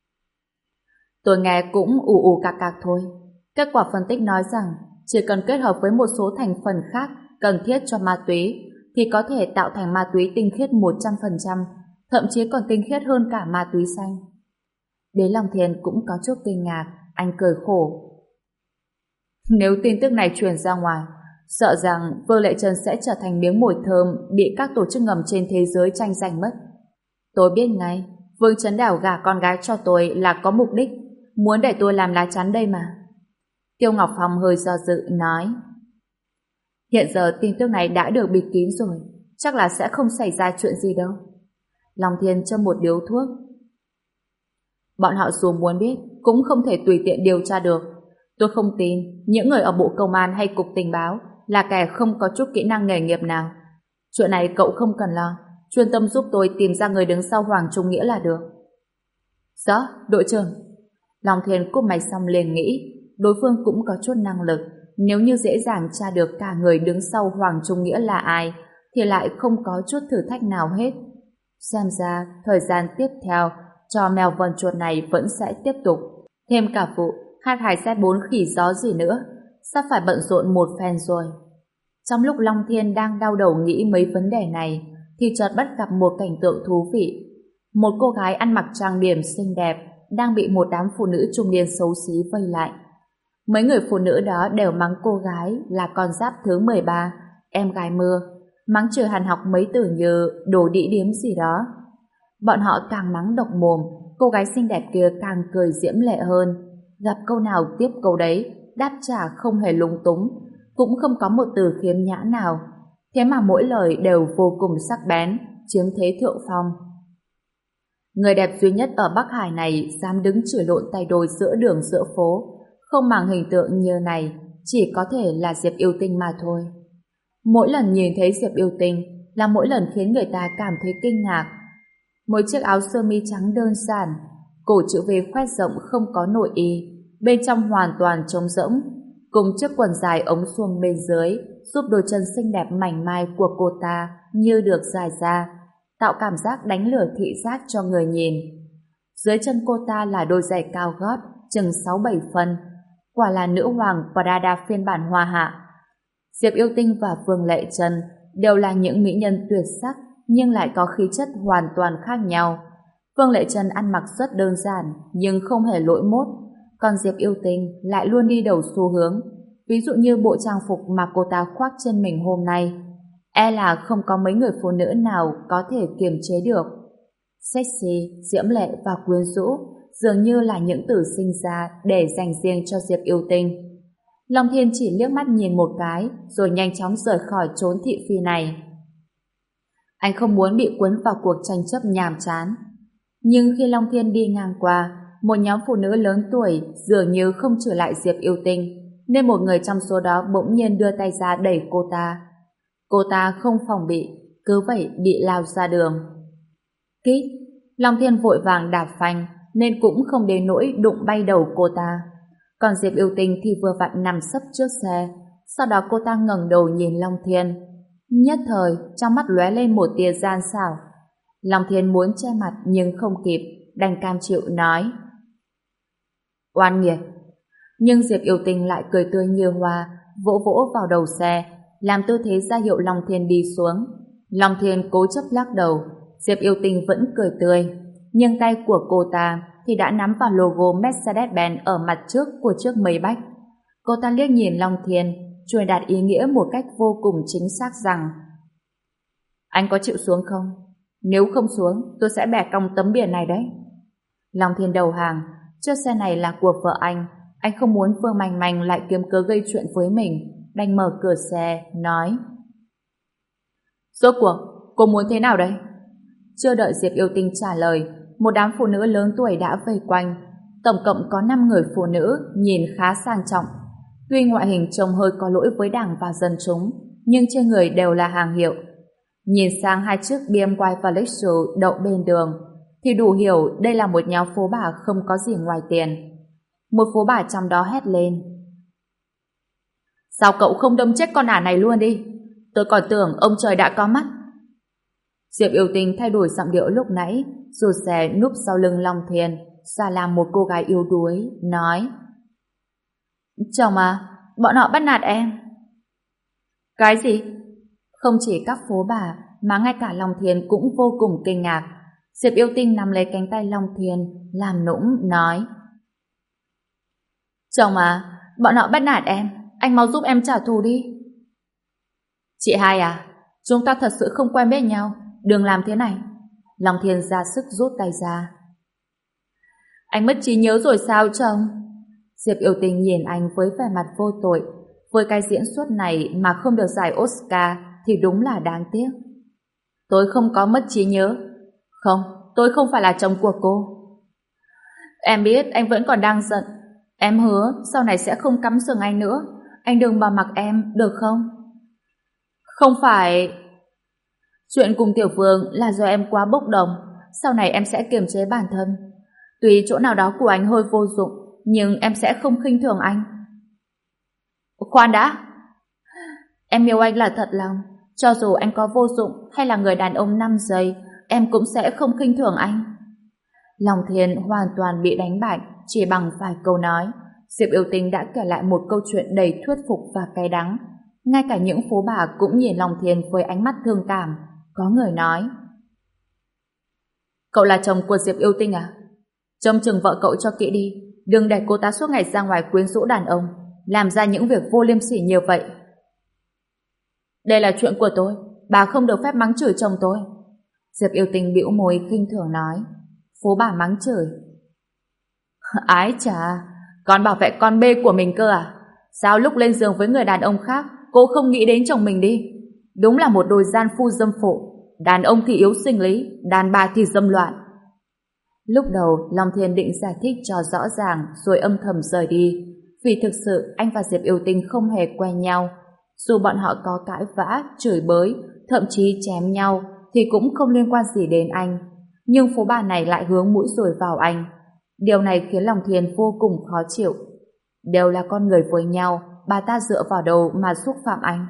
Tôi nghe cũng ù ù cạc cạc thôi. Kết quả phân tích nói rằng chỉ cần kết hợp với một số thành phần khác cần thiết cho ma túy thì có thể tạo thành ma túy tinh khiết một trăm phần trăm, thậm chí còn tinh khiết hơn cả ma túy xanh. Đế Long Thiên cũng có chút kinh ngạc, anh cười khổ. Nếu tin tức này truyền ra ngoài, sợ rằng Vương Lệ Trân sẽ trở thành miếng mồi thơm bị các tổ chức ngầm trên thế giới tranh giành mất. Tôi biết ngay, Vương Trấn Đảo gả con gái cho tôi là có mục đích, muốn để tôi làm lá chắn đây mà. Tiêu Ngọc Phong hơi do dự nói: Hiện giờ tin tức này đã được bịt kín rồi, chắc là sẽ không xảy ra chuyện gì đâu. Long Thiên châm một điếu thuốc. Bọn họ dù muốn biết cũng không thể tùy tiện điều tra được. Tôi không tin những người ở Bộ Công an hay Cục Tình báo là kẻ không có chút kỹ năng nghề nghiệp nào. Chuyện này cậu không cần lo, chuyên tâm giúp tôi tìm ra người đứng sau Hoàng Trung Nghĩa là được. Rõ, đội trưởng. Long Thiên cúp máy xong liền nghĩ đối phương cũng có chút năng lực. Nếu như dễ dàng tra được cả người đứng sau Hoàng Trung Nghĩa là ai thì lại không có chút thử thách nào hết. Xem ra thời gian tiếp theo trò mèo vần chuột này vẫn sẽ tiếp tục. Thêm cả vụ hát hai Z bốn khỉ gió gì nữa, sắp phải bận rộn một phen rồi. Trong lúc Long Thiên đang đau đầu nghĩ mấy vấn đề này, thì chợt bắt gặp một cảnh tượng thú vị. Một cô gái ăn mặc trang điểm xinh đẹp đang bị một đám phụ nữ trung niên xấu xí vây lại. Mấy người phụ nữ đó đều mắng cô gái là con giáp thứ mười ba, em gái mưa, mắng chửi Hàn Học mấy từ như đồ đĩ điếm gì đó. Bọn họ càng mắng độc mồm, cô gái xinh đẹp kia càng cười diễm lệ hơn, gặp câu nào tiếp câu đấy, đáp trả không hề lúng túng, cũng không có một từ khiếm nhã nào. Thế mà mỗi lời đều vô cùng sắc bén, chiếm thế thượng phong. Người đẹp duy nhất ở Bắc Hải này dám đứng chửi lộn tay đôi giữa đường giữa phố, không màng hình tượng như này, chỉ có thể là Diệp Yêu Tinh mà thôi. Mỗi lần nhìn thấy Diệp Yêu Tinh là mỗi lần khiến người ta cảm thấy kinh ngạc. Một chiếc áo sơ mi trắng đơn giản, cổ chữ V khoét rộng không có nội y, bên trong hoàn toàn trống rỗng, cùng chiếc quần dài ống suông bên dưới giúp đôi chân xinh đẹp mảnh mai của cô ta như được dài ra, tạo cảm giác đánh lừa thị giác cho người nhìn. Dưới chân cô ta là đôi giày cao gót chừng sáu bảy phân, quả là nữ hoàng Prada phiên bản hoa hạ. Diệp Yêu Tinh và Vương Lệ Trân đều là những mỹ nhân tuyệt sắc, nhưng lại có khí chất hoàn toàn khác nhau. Vương Lệ Trân ăn mặc rất đơn giản nhưng không hề lỗi mốt, còn Diệp Yêu Tinh lại luôn đi đầu xu hướng. Ví dụ như bộ trang phục mà cô ta khoác trên mình hôm nay, e là không có mấy người phụ nữ nào có thể kiềm chế được. Sexy, diễm lệ và quyến rũ dường như là những từ sinh ra để dành riêng cho Diệp Yêu Tinh. Long Thiên chỉ liếc mắt nhìn một cái rồi nhanh chóng rời khỏi chốn thị phi này. Anh không muốn bị cuốn vào cuộc tranh chấp nhàm chán. Nhưng khi Long Thiên đi ngang qua, một nhóm phụ nữ lớn tuổi dường như không trở lại Diệp Yêu Tinh, nên một người trong số đó bỗng nhiên đưa tay ra đẩy cô ta. Cô ta không phòng bị, cứ vậy bị lao ra đường. Kít! Long Thiên vội vàng đạp phanh nên cũng không đến nỗi đụng bay đầu cô ta. Còn Diệp Yêu Tinh thì vừa vặn nằm sấp trước xe. Sau đó cô ta ngẩng đầu nhìn Long Thiên. Nhất thời trong mắt lóe lên một tia gian xảo. Long Thiên muốn che mặt nhưng không kịp, đành cam chịu nói: Oan nghiệt. Nhưng Diệp Yêu Tinh lại cười tươi như hoa, vỗ vỗ vào đầu xe, làm tư thế ra hiệu Long Thiên đi xuống. Long Thiên cố chấp lắc đầu. Diệp Yêu Tinh vẫn cười tươi, nhưng tay của cô ta thì đã nắm vào logo Mercedes-Benz ở mặt trước của chiếc Maybach. Cô ta liếc nhìn Long Thiên, truyền đạt ý nghĩa một cách vô cùng chính xác rằng: Anh có chịu xuống không? Nếu không xuống, tôi sẽ bẻ cong tấm biển này đấy. Long Thiên đầu hàng, chiếc xe này là của vợ anh, anh không muốn Phương Manh Manh lại kiếm cớ gây chuyện với mình, đành mở cửa xe, nói: Rốt cuộc, cô muốn thế nào đây? Chưa đợi Diệp Yêu Tinh trả lời, một đám phụ nữ lớn tuổi đã vây quanh. Tổng cộng có năm người phụ nữ, nhìn khá sang trọng. Tuy ngoại hình trông hơi có lỗi với đảng và dân chúng, nhưng trên người đều là hàng hiệu. Nhìn sang hai chiếc bê em vê và Lexus đậu bên đường, thì đủ hiểu đây là một nhóm phố bà không có gì ngoài tiền. Một phố bà trong đó hét lên: Sao cậu không đâm chết con ả này luôn đi? Tôi còn tưởng ông trời đã có mắt. Diệp Yêu Tinh thay đổi giọng điệu lúc nãy, rồi xe núp sau lưng Long Thiên, ra làm một cô gái yếu đuối, nói: Chồng à, bọn họ bắt nạt em. Cái gì? Không chỉ các phố bà, mà ngay cả Long Thiên cũng vô cùng kinh ngạc. Diệp Yêu Tinh nắm lấy cánh tay Long Thiên, làm nũng, nói: Chồng à, bọn họ bắt nạt em, anh mau giúp em trả thù đi. Chị hai à, chúng ta thật sự không quen biết nhau, đừng làm thế này. Long Thiên ra sức rút tay ra. Anh mất trí nhớ rồi sao chồng? Diệp Yêu Tinh nhìn anh với vẻ mặt vô tội. Với cái diễn xuất này mà không được giải Oscar thì đúng là đáng tiếc. Tôi không có mất trí nhớ. Không, tôi không phải là chồng của cô. Em biết anh vẫn còn đang giận. Em hứa sau này sẽ không cắm sừng anh nữa. Anh đừng bỏ mặc em, được không? Không phải... Chuyện cùng Tiểu Vương là do em quá bốc đồng. Sau này em sẽ kiềm chế bản thân. Tuy chỗ nào đó của anh hơi vô dụng, nhưng em sẽ không khinh thường anh. Khoan đã. Em yêu anh là thật lòng. Cho dù anh có vô dụng hay là người đàn ông năm giây, em cũng sẽ không khinh thường anh. Long Thiên hoàn toàn bị đánh bại chỉ bằng vài câu nói. Diệp Yêu Tinh đã kể lại một câu chuyện đầy thuyết phục và cay đắng. Ngay cả những phú bà cũng nhìn Long Thiên với ánh mắt thương cảm. Có người nói: Cậu là chồng của Diệp Yêu Tinh à? Trông chừng vợ cậu cho kỹ đi, đừng để cô ta suốt ngày ra ngoài quyến rũ đàn ông, làm ra những việc vô liêm sỉ như vậy. Đây là chuyện của tôi, bà không được phép mắng chửi chồng tôi. Diệp Yêu Tinh bĩu môi khinh thường nói. Phú bà mắng chửi: Ái chà, còn bảo vệ con bê của mình cơ à? Sao lúc lên giường với người đàn ông khác cô không nghĩ đến chồng mình đi? Đúng là một đôi gian phu dâm phụ, đàn ông thì yếu sinh lý, đàn bà thì dâm loạn. Lúc đầu Long Thiên định giải thích cho rõ ràng rồi âm thầm rời đi, vì thực sự anh và Diệp Yêu Tinh không hề quen nhau. Dù bọn họ có cãi vã, chửi bới, thậm chí chém nhau thì cũng không liên quan gì đến anh. Nhưng phú bà này lại hướng mũi dùi vào anh. Điều này khiến Long Thiên vô cùng khó chịu. Đều là con người với nhau, bà ta dựa vào đâu mà xúc phạm anh?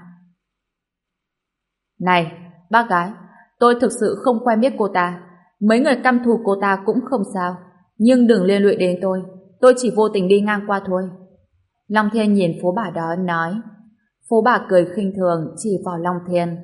Này, bác gái, tôi thực sự không quen biết cô ta. Mấy người căm thù cô ta cũng không sao, nhưng đừng liên lụy đến tôi. Tôi chỉ vô tình đi ngang qua thôi. Long Thiên nhìn phú bà đó nói. Phú bà cười khinh thường chỉ vào Long Thiên.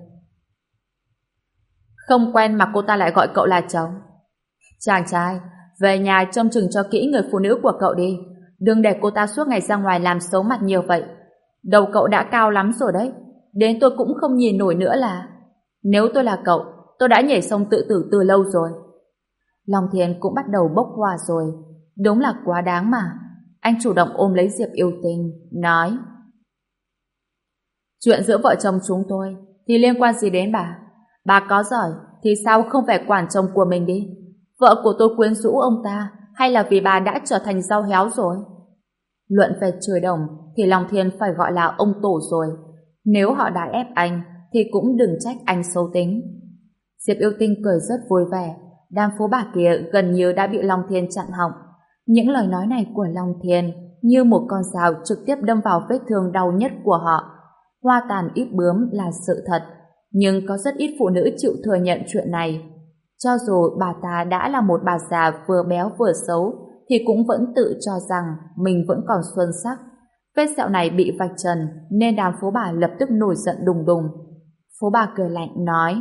Không quen mà cô ta lại gọi cậu là chồng. Chàng trai, về nhà trông chừng cho kỹ người phụ nữ của cậu đi. Đừng để cô ta suốt ngày ra ngoài làm xấu mặt nhiều vậy. Đầu cậu đã cao lắm rồi đấy, đến tôi cũng không nhìn nổi nữa là. Nếu tôi là cậu, tôi đã nhảy sông tự tử từ lâu rồi. Long Thiên cũng bắt đầu bốc hỏa rồi. Đúng là quá đáng mà. Anh chủ động ôm lấy Diệp Yêu Tinh, nói: Chuyện giữa vợ chồng chúng tôi thì liên quan gì đến bà? Bà có giỏi thì sao không phải quản chồng của mình đi? Vợ của tôi quyến rũ ông ta hay là vì bà đã trở thành rau héo rồi? Luận về chửi đồng thì Long Thiên phải gọi là ông tổ rồi. Nếu họ đã ép anh thì cũng đừng trách anh xấu tính. Diệp Yêu Tinh cười rất vui vẻ. Đám phố bà kia gần như đã bị Long Thiên chặn họng. Những lời nói này của Long Thiên như một con dao trực tiếp đâm vào vết thương đau nhất của họ. Hoa tàn ít bướm là sự thật, nhưng có rất ít phụ nữ chịu thừa nhận chuyện này. Cho dù bà ta đã là một bà già vừa béo vừa xấu thì cũng vẫn tự cho rằng mình vẫn còn xuân sắc. Vết sẹo này bị vạch trần nên đám phố bà lập tức nổi giận đùng đùng. Phố bà cười lạnh nói: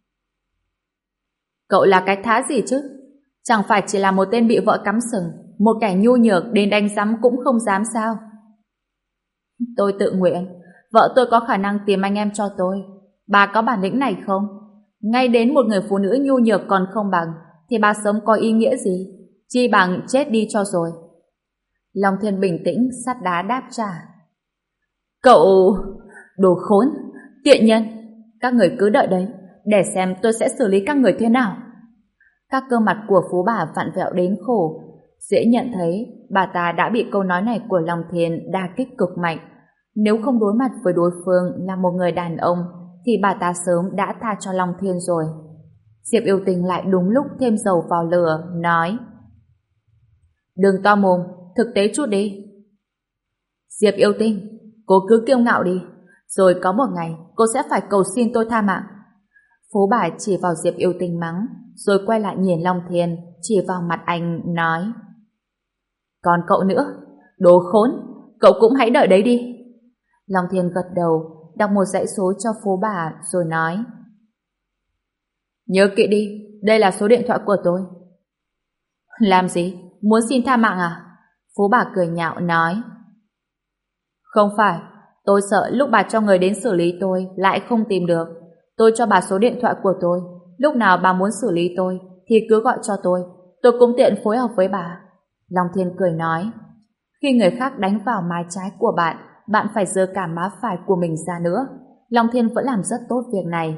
Cậu là cái thá gì chứ? Chẳng phải chỉ là một tên bị vợ cắm sừng, một kẻ nhu nhược đến đánh giám cũng không dám sao? Tôi tự nguyện. Vợ tôi có khả năng tìm anh em cho tôi. Bà có bản lĩnh này không? Ngay đến một người phụ nữ nhu nhược còn không bằng thì bà sống có ý nghĩa gì? Chi bằng chết đi cho rồi. Long Thiên bình tĩnh sắt đá đáp trả: Cậu... đồ khốn, tiện nhân. Các người cứ đợi đấy, để xem tôi sẽ xử lý các người thế nào. Các cơ mặt của phú bà vặn vẹo đến khổ. Dễ nhận thấy bà ta đã bị câu nói này của Long Thiên đả kích cực mạnh. Nếu không đối mặt với đối phương là một người đàn ông thì bà ta sớm đã tha cho Long Thiên rồi. Diệp Yêu Tinh lại đúng lúc thêm dầu vào lửa, nói: Đừng to mồm, thực tế chút đi. Diệp Yêu Tinh, cô cứ kiêu ngạo đi, rồi có một ngày cô sẽ phải cầu xin tôi tha mạng. Phú bà chỉ vào Diệp Yêu Tinh mắng, rồi quay lại nhìn Long Thiên, chỉ vào mặt anh, nói: Còn cậu nữa, đồ khốn, cậu cũng hãy đợi đấy đi. Long Thiên gật đầu, đọc một dãy số cho phú bà, rồi nói: Nhớ kỹ đi, đây là số điện thoại của tôi. Làm gì? Muốn xin tha mạng à? Phú bà cười nhạo nói: Không phải, tôi sợ lúc bà cho người đến xử lý tôi lại không tìm được. Tôi cho bà số điện thoại của tôi, lúc nào bà muốn xử lý tôi thì cứ gọi cho tôi, tôi cũng tiện phối hợp với bà. Long Thiên cười nói: Khi người khác đánh vào má trái của bạn, bạn phải giơ cả má phải của mình ra nữa. Long Thiên vẫn làm rất tốt việc này.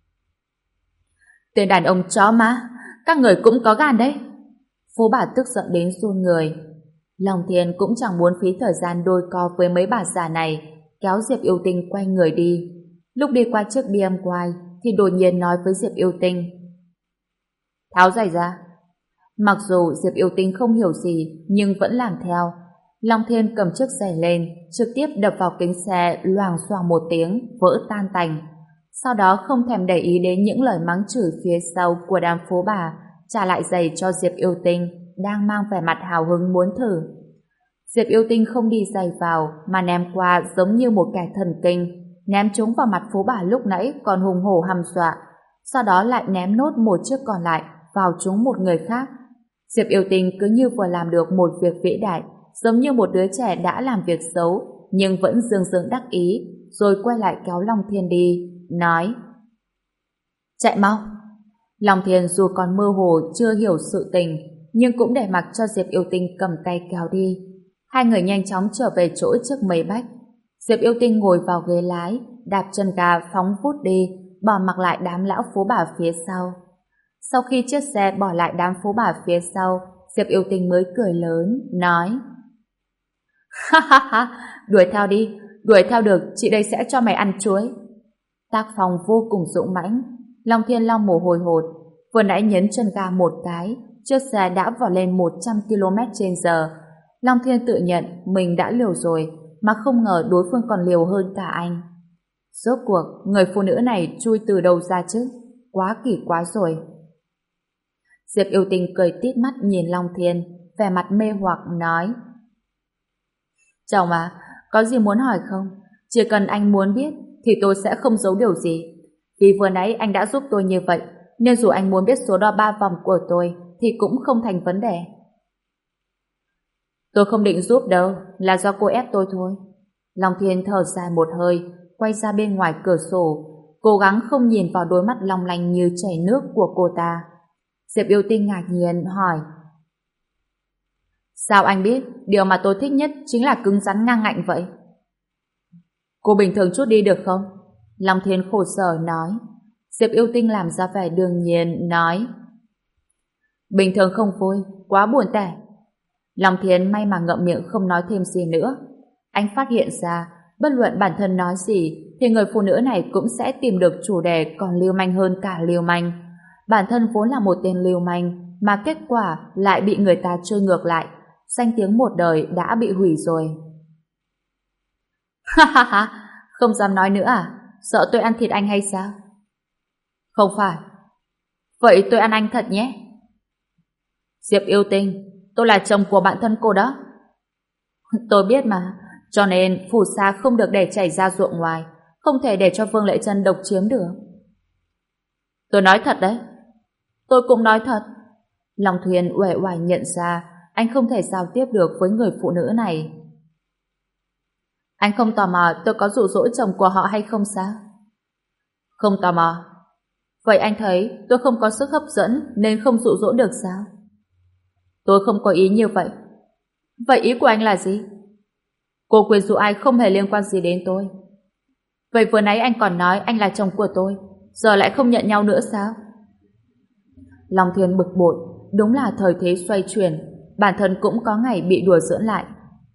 Tên đàn ông chó má, các người cũng có gan đấy. Phú bà tức giận đến run người. Long Thiên cũng chẳng muốn phí thời gian đôi co với mấy bà già này, kéo Diệp Yêu Tinh quay người đi. Lúc đi qua chiếc bê em vê thì đột nhiên nói với Diệp Yêu Tinh: Tháo giày ra. Mặc dù Diệp Yêu Tinh không hiểu gì nhưng vẫn làm theo. Long Thiên cầm chiếc giày lên, trực tiếp đập vào kính xe, loảng xoảng một tiếng, vỡ tan tành. Sau đó không thèm để ý đến những lời mắng chửi phía sau của đám phố bà, trả lại giày cho Diệp Yêu Tinh, đang mang vẻ mặt hào hứng muốn thử. Diệp Yêu Tinh không đi giày vào, mà ném qua giống như một kẻ thần kinh, ném chúng vào mặt Phú Bà lúc nãy còn hùng hổ hăm dọa, sau đó lại ném nốt một chiếc còn lại vào trúng một người khác. Diệp Yêu Tinh cứ như vừa làm được một việc vĩ đại, giống như một đứa trẻ đã làm việc xấu nhưng vẫn dương dương đắc ý, rồi quay lại kéo Long Thiên đi, nói: chạy mau. Long Thiên dù còn mơ hồ chưa hiểu sự tình, nhưng cũng để mặc cho Diệp Yêu Tinh cầm tay kéo đi. Hai người nhanh chóng trở về chỗ trước mây bách. Diệp Yêu Tinh ngồi vào ghế lái, đạp chân ga phóng vút đi, bỏ mặc lại đám lão Phú Bà phía sau. Sau khi chiếc xe bỏ lại đám Phú Bà phía sau, Diệp Yêu Tinh mới cười lớn, nói: ha ha ha, đuổi theo đi, đuổi theo được chị đây sẽ cho mày ăn chuối. Tác phong vô cùng dũng mãnh. Long Thiên lau mồ hôi hột, vừa nãy nhấn chân ga một cái, chiếc xe đã vọt lên một trăm ki lô mét trên giờ. Long Thiên tự nhận mình đã liều rồi, mà không ngờ đối phương còn liều hơn cả anh. Rốt cuộc, người phụ nữ này chui từ đâu ra chứ? Quá kỳ quá rồi. Diệp Yêu Tinh cười tít mắt nhìn Long Thiên, vẻ mặt mê hoặc nói: chồng à, có gì muốn hỏi không? Chỉ cần anh muốn biết thì tôi sẽ không giấu điều gì. Vì vừa nãy anh đã giúp tôi như vậy, nên dù anh muốn biết số đo ba vòng của tôi thì cũng không thành vấn đề. Tôi không định giúp đâu, là do cô ép tôi thôi. Long Thiên thở dài một hơi, quay ra bên ngoài cửa sổ, cố gắng không nhìn vào đôi mắt long lanh như chảy nước của cô ta. Diệp Yêu Tinh ngạc nhiên hỏi: sao anh biết điều mà tôi thích nhất chính là cứng rắn ngang ngạnh vậy? Cô bình thường chút đi được không? Long Thiên khổ sở nói. Diệp Yêu Tinh làm ra vẻ đương nhiên nói: bình thường không vui, quá buồn tẻ. Long Thiên may mà ngậm miệng không nói thêm gì nữa. Anh phát hiện ra bất luận bản thân nói gì thì người phụ nữ này cũng sẽ tìm được chủ đề còn lưu manh hơn cả lưu manh. Bản thân vốn là một tên lưu manh, mà kết quả lại bị người ta chơi ngược lại, danh tiếng một đời đã bị hủy rồi. Ha ha ha, không dám nói nữa à? Sợ tôi ăn thịt anh hay sao? Không phải. Vậy tôi ăn anh thật nhé. Diệp Yêu Tinh, tôi là chồng của bạn thân cô đó. Tôi biết mà, cho nên phù sa không được để chảy ra ruộng ngoài, không thể để cho Vương Lệ Trân độc chiếm được. Tôi nói thật đấy. Tôi cũng nói thật. Long Thuyền uể oải nhận ra anh không thể giao tiếp được với người phụ nữ này. Anh không tò mò tôi có dụ dỗ chồng của họ hay không sao? Không tò mò. Vậy anh thấy tôi không có sức hấp dẫn nên không dụ dỗ được sao? Tôi không có ý như vậy. Vậy ý của anh là gì? Cô quyến rũ ai không hề liên quan gì đến tôi. Vậy vừa nãy anh còn nói anh là chồng của tôi, giờ lại không nhận nhau nữa sao? Long Thiên bực bội, đúng là thời thế xoay chuyển, bản thân cũng có ngày bị đùa giỡn lại.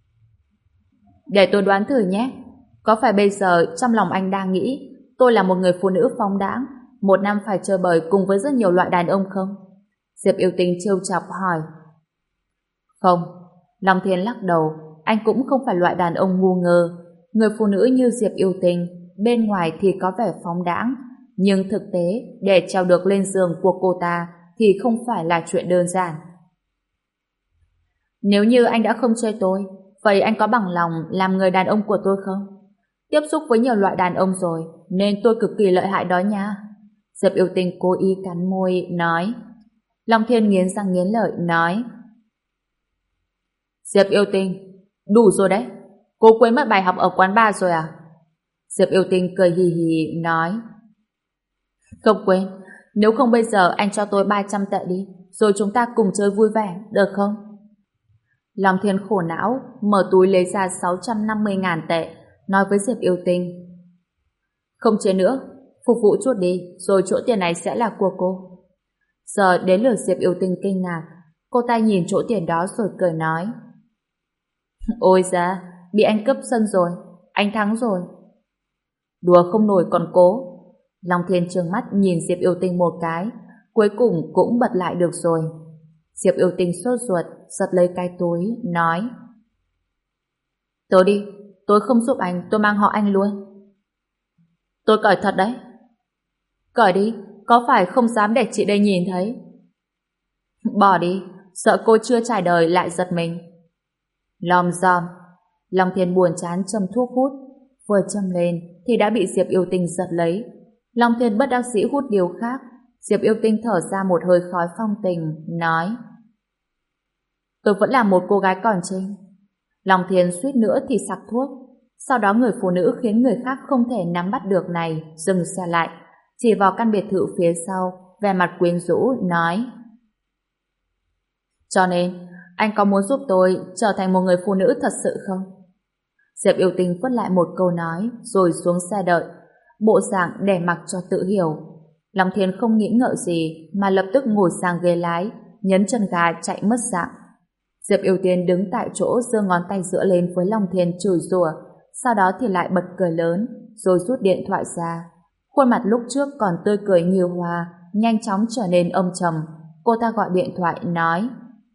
Để tôi đoán thử nhé, có phải bây giờ trong lòng anh đang nghĩ tôi là một người phụ nữ phóng đãng, một năm phải chơi bời cùng với rất nhiều loại đàn ông không? Diệp Yêu Tinh trêu chọc hỏi. Không, Long Thiên lắc đầu, anh cũng không phải loại đàn ông ngu ngơ. Người phụ nữ như Diệp Yêu Tinh bên ngoài thì có vẻ phóng đãng, nhưng thực tế để trèo được lên giường của cô ta thì không phải là chuyện đơn giản. Nếu như anh đã không chơi tôi, vậy anh có bằng lòng làm người đàn ông của tôi không? Tiếp xúc với nhiều loại đàn ông rồi, nên tôi cực kỳ lợi hại đó nha. Diệp Yêu Tinh cố ý cắn môi, nói. Long Thiên nghiến răng nghiến lợi, nói. Diệp Yêu Tinh, đủ rồi đấy. Cô quên mất bài học ở quán bar rồi à? Diệp Yêu Tinh cười hì hì, nói. Không quên, nếu không bây giờ anh cho tôi ba trăm tệ đi, rồi chúng ta cùng chơi vui vẻ, được không? Long Thiên khổ não, mở túi lấy ra sáu trăm năm mươi ngàn tệ, nói với Diệp Yêu Tinh. Không chơi nữa, phục vụ chút đi, rồi chỗ tiền này sẽ là của cô. Giờ đến lượt Diệp Yêu Tinh kinh ngạc, cô ta nhìn chỗ tiền đó rồi cười nói. Ôi da, bị anh cướp sân rồi, anh thắng rồi. Đùa không nổi còn cố. Long Thiên trừng mắt nhìn Diệp Yêu Tinh một cái, cuối cùng cũng bật lại được rồi. Diệp Yêu Tinh sốt ruột, giật lấy cái túi, nói. Tôi đi, tôi không giúp anh, tôi mang họ anh luôn. Tôi cởi thật đấy. Cởi đi, có phải không dám để chị đây nhìn thấy? Bỏ đi, sợ cô chưa trải đời lại giật mình. Lom giom. Long Thiên buồn chán châm thuốc hút. Vừa châm lên thì đã bị Diệp Yêu Tinh giật lấy. Long Thiên bất đắc dĩ hút điều khác. Diệp Yêu Tinh thở ra một hơi khói phong tình, nói: tôi vẫn là một cô gái còn trinh. Long Thiên suýt nữa thì sặc thuốc. Sau đó người phụ nữ khiến người khác không thể nắm bắt được này dừng xe lại, chỉ vào căn biệt thự phía sau, vẻ mặt quyến rũ nói: cho nên anh có muốn giúp tôi trở thành một người phụ nữ thật sự không? Diệp Yêu Tinh phất lại một câu nói rồi xuống xe đợi, bộ dạng để mặc cho tự hiểu. Long Thiên không nghĩ ngợi gì mà lập tức ngồi sang ghế lái, nhấn chân ga chạy mất dạng. Diệp Yêu Tiên đứng tại chỗ giơ ngón tay giữa lên với Long Thiên chửi rủa, sau đó thì lại bật cười lớn, rồi rút điện thoại ra. Khuôn mặt lúc trước còn tươi cười như hoa, nhanh chóng trở nên âm trầm. Cô ta gọi điện thoại nói: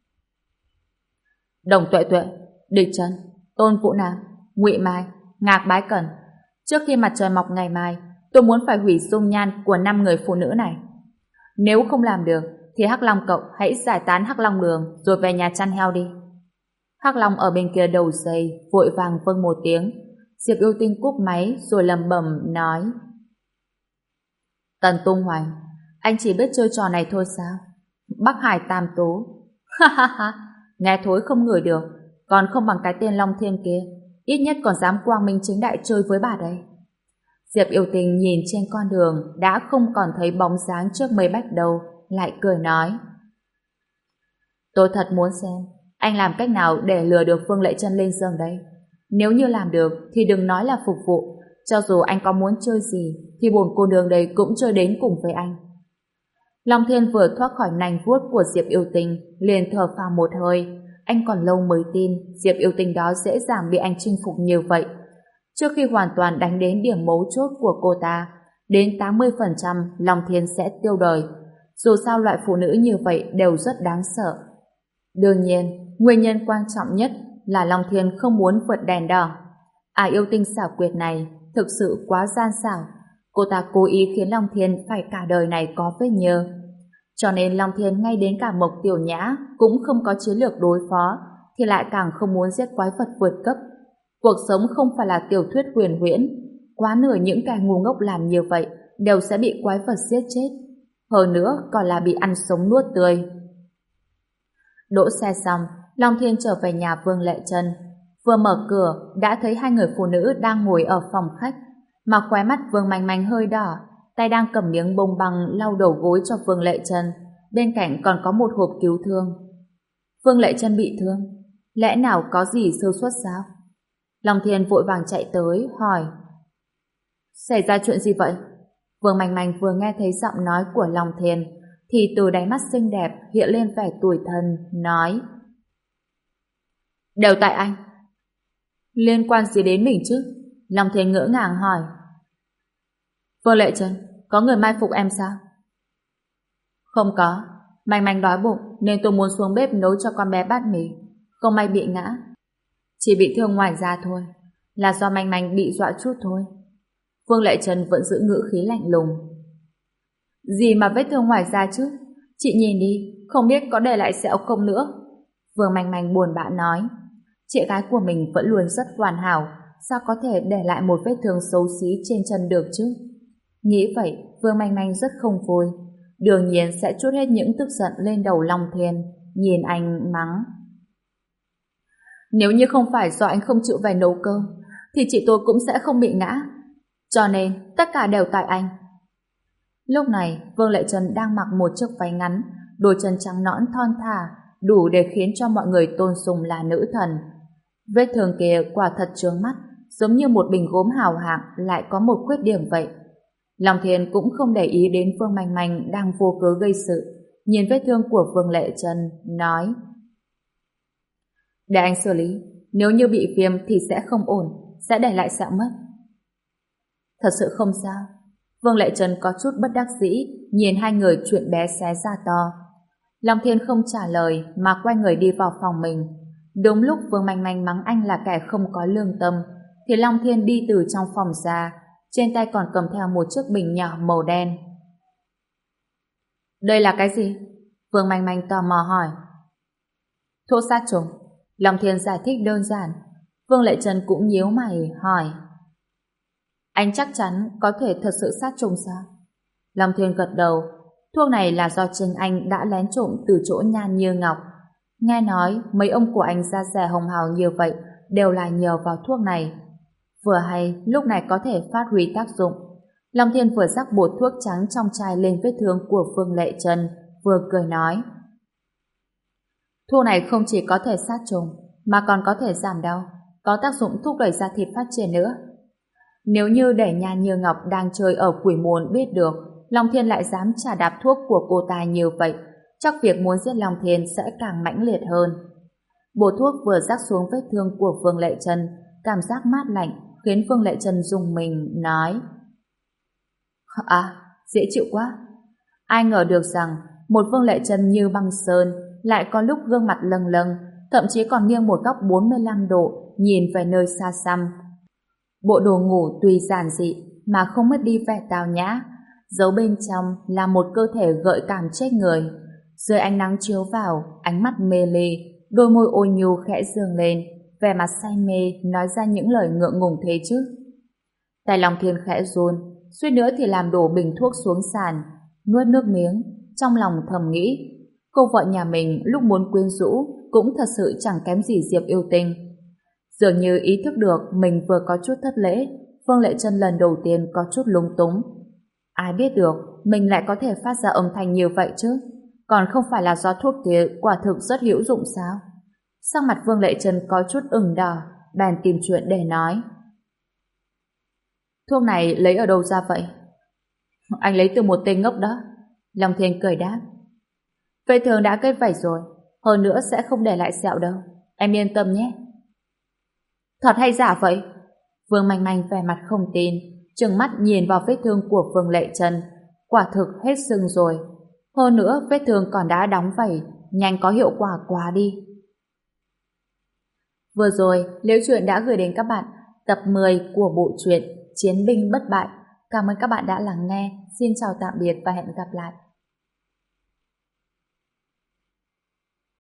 Đồng Tuệ Tuệ, Địch Trần, Tôn Vũ Nam, Ngụy Mai, Ngạc Bái Cẩn, trước khi mặt trời mọc ngày mai, tôi muốn phải hủy dung nhan của năm người phụ nữ này. Nếu không làm được thì Hắc Long cậu hãy giải tán Hắc Long đường rồi về nhà chăn heo đi. Hắc Long ở bên kia đầu dây vội vàng vâng một tiếng. Diệp Yêu Tinh cúp máy rồi lẩm bẩm nói: Tần Tung Hoành, anh chỉ biết chơi trò này thôi sao? Bắc Hải Tam Tố, ha ha ha, nghe thối không ngửi được, còn không bằng cái tên Long Thiên kia, ít nhất còn dám quang minh chính đại chơi với bà đây. Diệp Yêu Tinh nhìn trên con đường đã không còn thấy bóng dáng trước mây bách đâu, lại cười nói: tôi thật muốn xem anh làm cách nào để lừa được Phương Lệ Chân lên giường đây. Nếu như làm được thì đừng nói là phục vụ, cho dù anh có muốn chơi gì thì bổn cô nương đây cũng chơi đến cùng với anh. Long Thiên vừa thoát khỏi nanh vuốt của Diệp Yêu Tinh liền thở phào một hơi. Anh còn lâu mới tin Diệp Yêu Tinh đó dễ dàng bị anh chinh phục như vậy. Trước khi hoàn toàn đánh đến điểm mấu chốt của cô ta, đến tám mươi phần trăm Long Thiên sẽ tiêu đời. Dù sao loại phụ nữ như vậy đều rất đáng sợ. Đương nhiên, nguyên nhân quan trọng nhất là Long Thiên không muốn vượt đèn đỏ. À, Yêu Tinh xảo quyệt này thực sự quá gian xảo. Cô ta cố ý khiến Long Thiên phải cả đời này có vết nhơ. Cho nên Long Thiên ngay đến cả Mộc Tiểu Nhã cũng không có chiến lược đối phó, thì lại càng không muốn giết quái vật vượt cấp. Cuộc sống không phải là tiểu thuyết huyền huyễn. Quá nửa những kẻ ngu ngốc làm như vậy đều sẽ bị quái vật giết chết. Hơn nữa còn là bị ăn sống nuốt tươi. Đỗ xe xong, Long Thiên trở về nhà Vương Lệ Chân. Vừa mở cửa đã thấy hai người phụ nữ đang ngồi ở phòng khách, mà khóe mắt Vương Manh Manh hơi đỏ, tay đang cầm miếng bông băng lau đầu gối cho Vương Lệ Chân, bên cạnh còn có một hộp cứu thương. Vương Lệ Chân bị thương, lẽ nào có gì sơ suất sao? Long Thiên vội vàng chạy tới hỏi: xảy ra chuyện gì vậy? Vương Manh Manh vừa nghe thấy giọng nói của Long Thiên thì từ đáy mắt xinh đẹp hiện lên vẻ tủi thân, nói: đều tại anh. Liên quan gì đến mình chứ? Long Thiên ngỡ ngàng hỏi. Vương Lệ Chân, có người mai phục em sao? Không có, Manh Manh đói bụng nên tôi muốn xuống bếp nấu cho con bé bát mì, không may bị ngã. Chỉ bị thương ngoài da thôi, là do Manh Manh bị dọa chút thôi. Vương Lệ Trần vẫn giữ ngữ khí lạnh lùng. Gì mà vết thương ngoài da chứ? Chị nhìn đi, không biết có để lại sẹo không nữa. Vương Manh Manh buồn bã nói. Chị gái của mình vẫn luôn rất hoàn hảo, sao có thể để lại một vết thương xấu xí trên chân được chứ? Nghĩ vậy, Vương Manh Manh rất không vui. Đương nhiên sẽ trút hết những tức giận lên đầu Long Thiên, nhìn anh mắng. Nếu như không phải do anh không chịu về nấu cơm, thì chị tôi cũng sẽ không bị ngã. Cho nên, tất cả đều tại anh. Lúc này, Vương Lệ Trần đang mặc một chiếc váy ngắn, đôi chân trắng nõn thon thả, đủ để khiến cho mọi người tôn sùng là nữ thần. Vết thương kia quả thật chướng mắt, giống như một bình gốm hào hạng lại có một khuyết điểm vậy. Long Thiên cũng không để ý đến Vương Manh Manh đang vô cớ gây sự, nhìn vết thương của Vương Lệ Trần, nói: để anh xử lý, nếu như bị viêm thì sẽ không ổn, sẽ để lại sẹo mất. Thật sự không sao. Vương Lệ Trần có chút bất đắc dĩ, nhìn hai người chuyện bé xé ra to. Long Thiên không trả lời mà quay người đi vào phòng mình. Đúng lúc Vương Manh Manh mắng anh là kẻ không có lương tâm, thì Long Thiên đi từ trong phòng ra, trên tay còn cầm theo một chiếc bình nhỏ màu đen. Đây là cái gì? Vương Manh Manh tò mò hỏi. Thuốc sát trùng. Long Thiên giải thích đơn giản. Vương Lệ Trần cũng nhíu mày hỏi. Anh chắc chắn có thể thật sự sát trùng sao? Long Thiên gật đầu. Thuốc này là do chính anh đã lén trộm từ chỗ Nhan Như Ngọc. Nghe nói mấy ông của anh ra rẻ hồng hào như vậy đều là nhờ vào thuốc này. Vừa hay lúc này có thể phát huy tác dụng. Long Thiên vừa rắc bột thuốc trắng trong chai lên vết thương của Vương Lệ Trân, vừa cười nói: thuốc này không chỉ có thể sát trùng mà còn có thể giảm đau, có tác dụng thúc đẩy da thịt phát triển nữa. Nếu như để Nhan Như Ngọc đang chơi ở quỷ môn biết được Long Thiên lại dám trả đạp thuốc của cô ta như vậy, chắc việc muốn giết Long Thiên sẽ càng mãnh liệt hơn. Bột thuốc vừa rắc xuống vết thương của Vương Lệ Trân, cảm giác mát lạnh khiến Vương Lệ Trân rùng mình nói: à, dễ chịu quá. Ai ngờ được rằng một Vương Lệ Trân như băng sơn lại có lúc gương mặt lâng lâng, thậm chí còn nghiêng một góc bốn mươi lăm độ nhìn về nơi xa xăm. Bộ đồ ngủ tuy giản dị mà không mất đi vẻ tao nhã, giấu bên trong là một cơ thể gợi cảm chết người. Dưới ánh nắng chiếu vào, ánh mắt mê ly, đôi môi ôn nhu khẽ dương lên, vẻ mặt say mê nói ra những lời ngượng ngùng thế chứ. Tay Long Thiên khẽ run, suýt nữa thì làm đổ bình thuốc xuống sàn, nuốt nước miếng, trong lòng thầm nghĩ, cô vợ nhà mình lúc muốn quyến rũ cũng thật sự chẳng kém gì Diệp Yêu Tinh. Dường như ý thức được mình vừa có chút thất lễ, Vương Lệ Trân lần đầu tiên có chút lúng túng. Ai biết được mình lại có thể phát ra âm thanh như vậy chứ, còn không phải là do thuốc kia quả thực rất hữu dụng sao? Sắc mặt Vương Lệ Trân có chút ửng đỏ, bèn tìm chuyện để nói. Thuốc này lấy ở đâu ra vậy? Anh lấy từ một tên ngốc đó. Long Thiên cười đáp. Vết thương đã kết vảy rồi, hơn nữa sẽ không để lại sẹo đâu, em yên tâm nhé. Thật hay giả vậy? Vương Manh Manh vẻ mặt không tin, trừng mắt nhìn vào vết thương của Vương Lệ Trân, quả thực hết sưng rồi. Hơn nữa vết thương còn đã đóng vảy, nhanh có hiệu quả quá đi. Vừa rồi, Liễu Chuyện đã gửi đến các bạn tập mười của bộ truyện Chiến binh bất bại. Cảm ơn các bạn đã lắng nghe. Xin chào tạm biệt và hẹn gặp lại.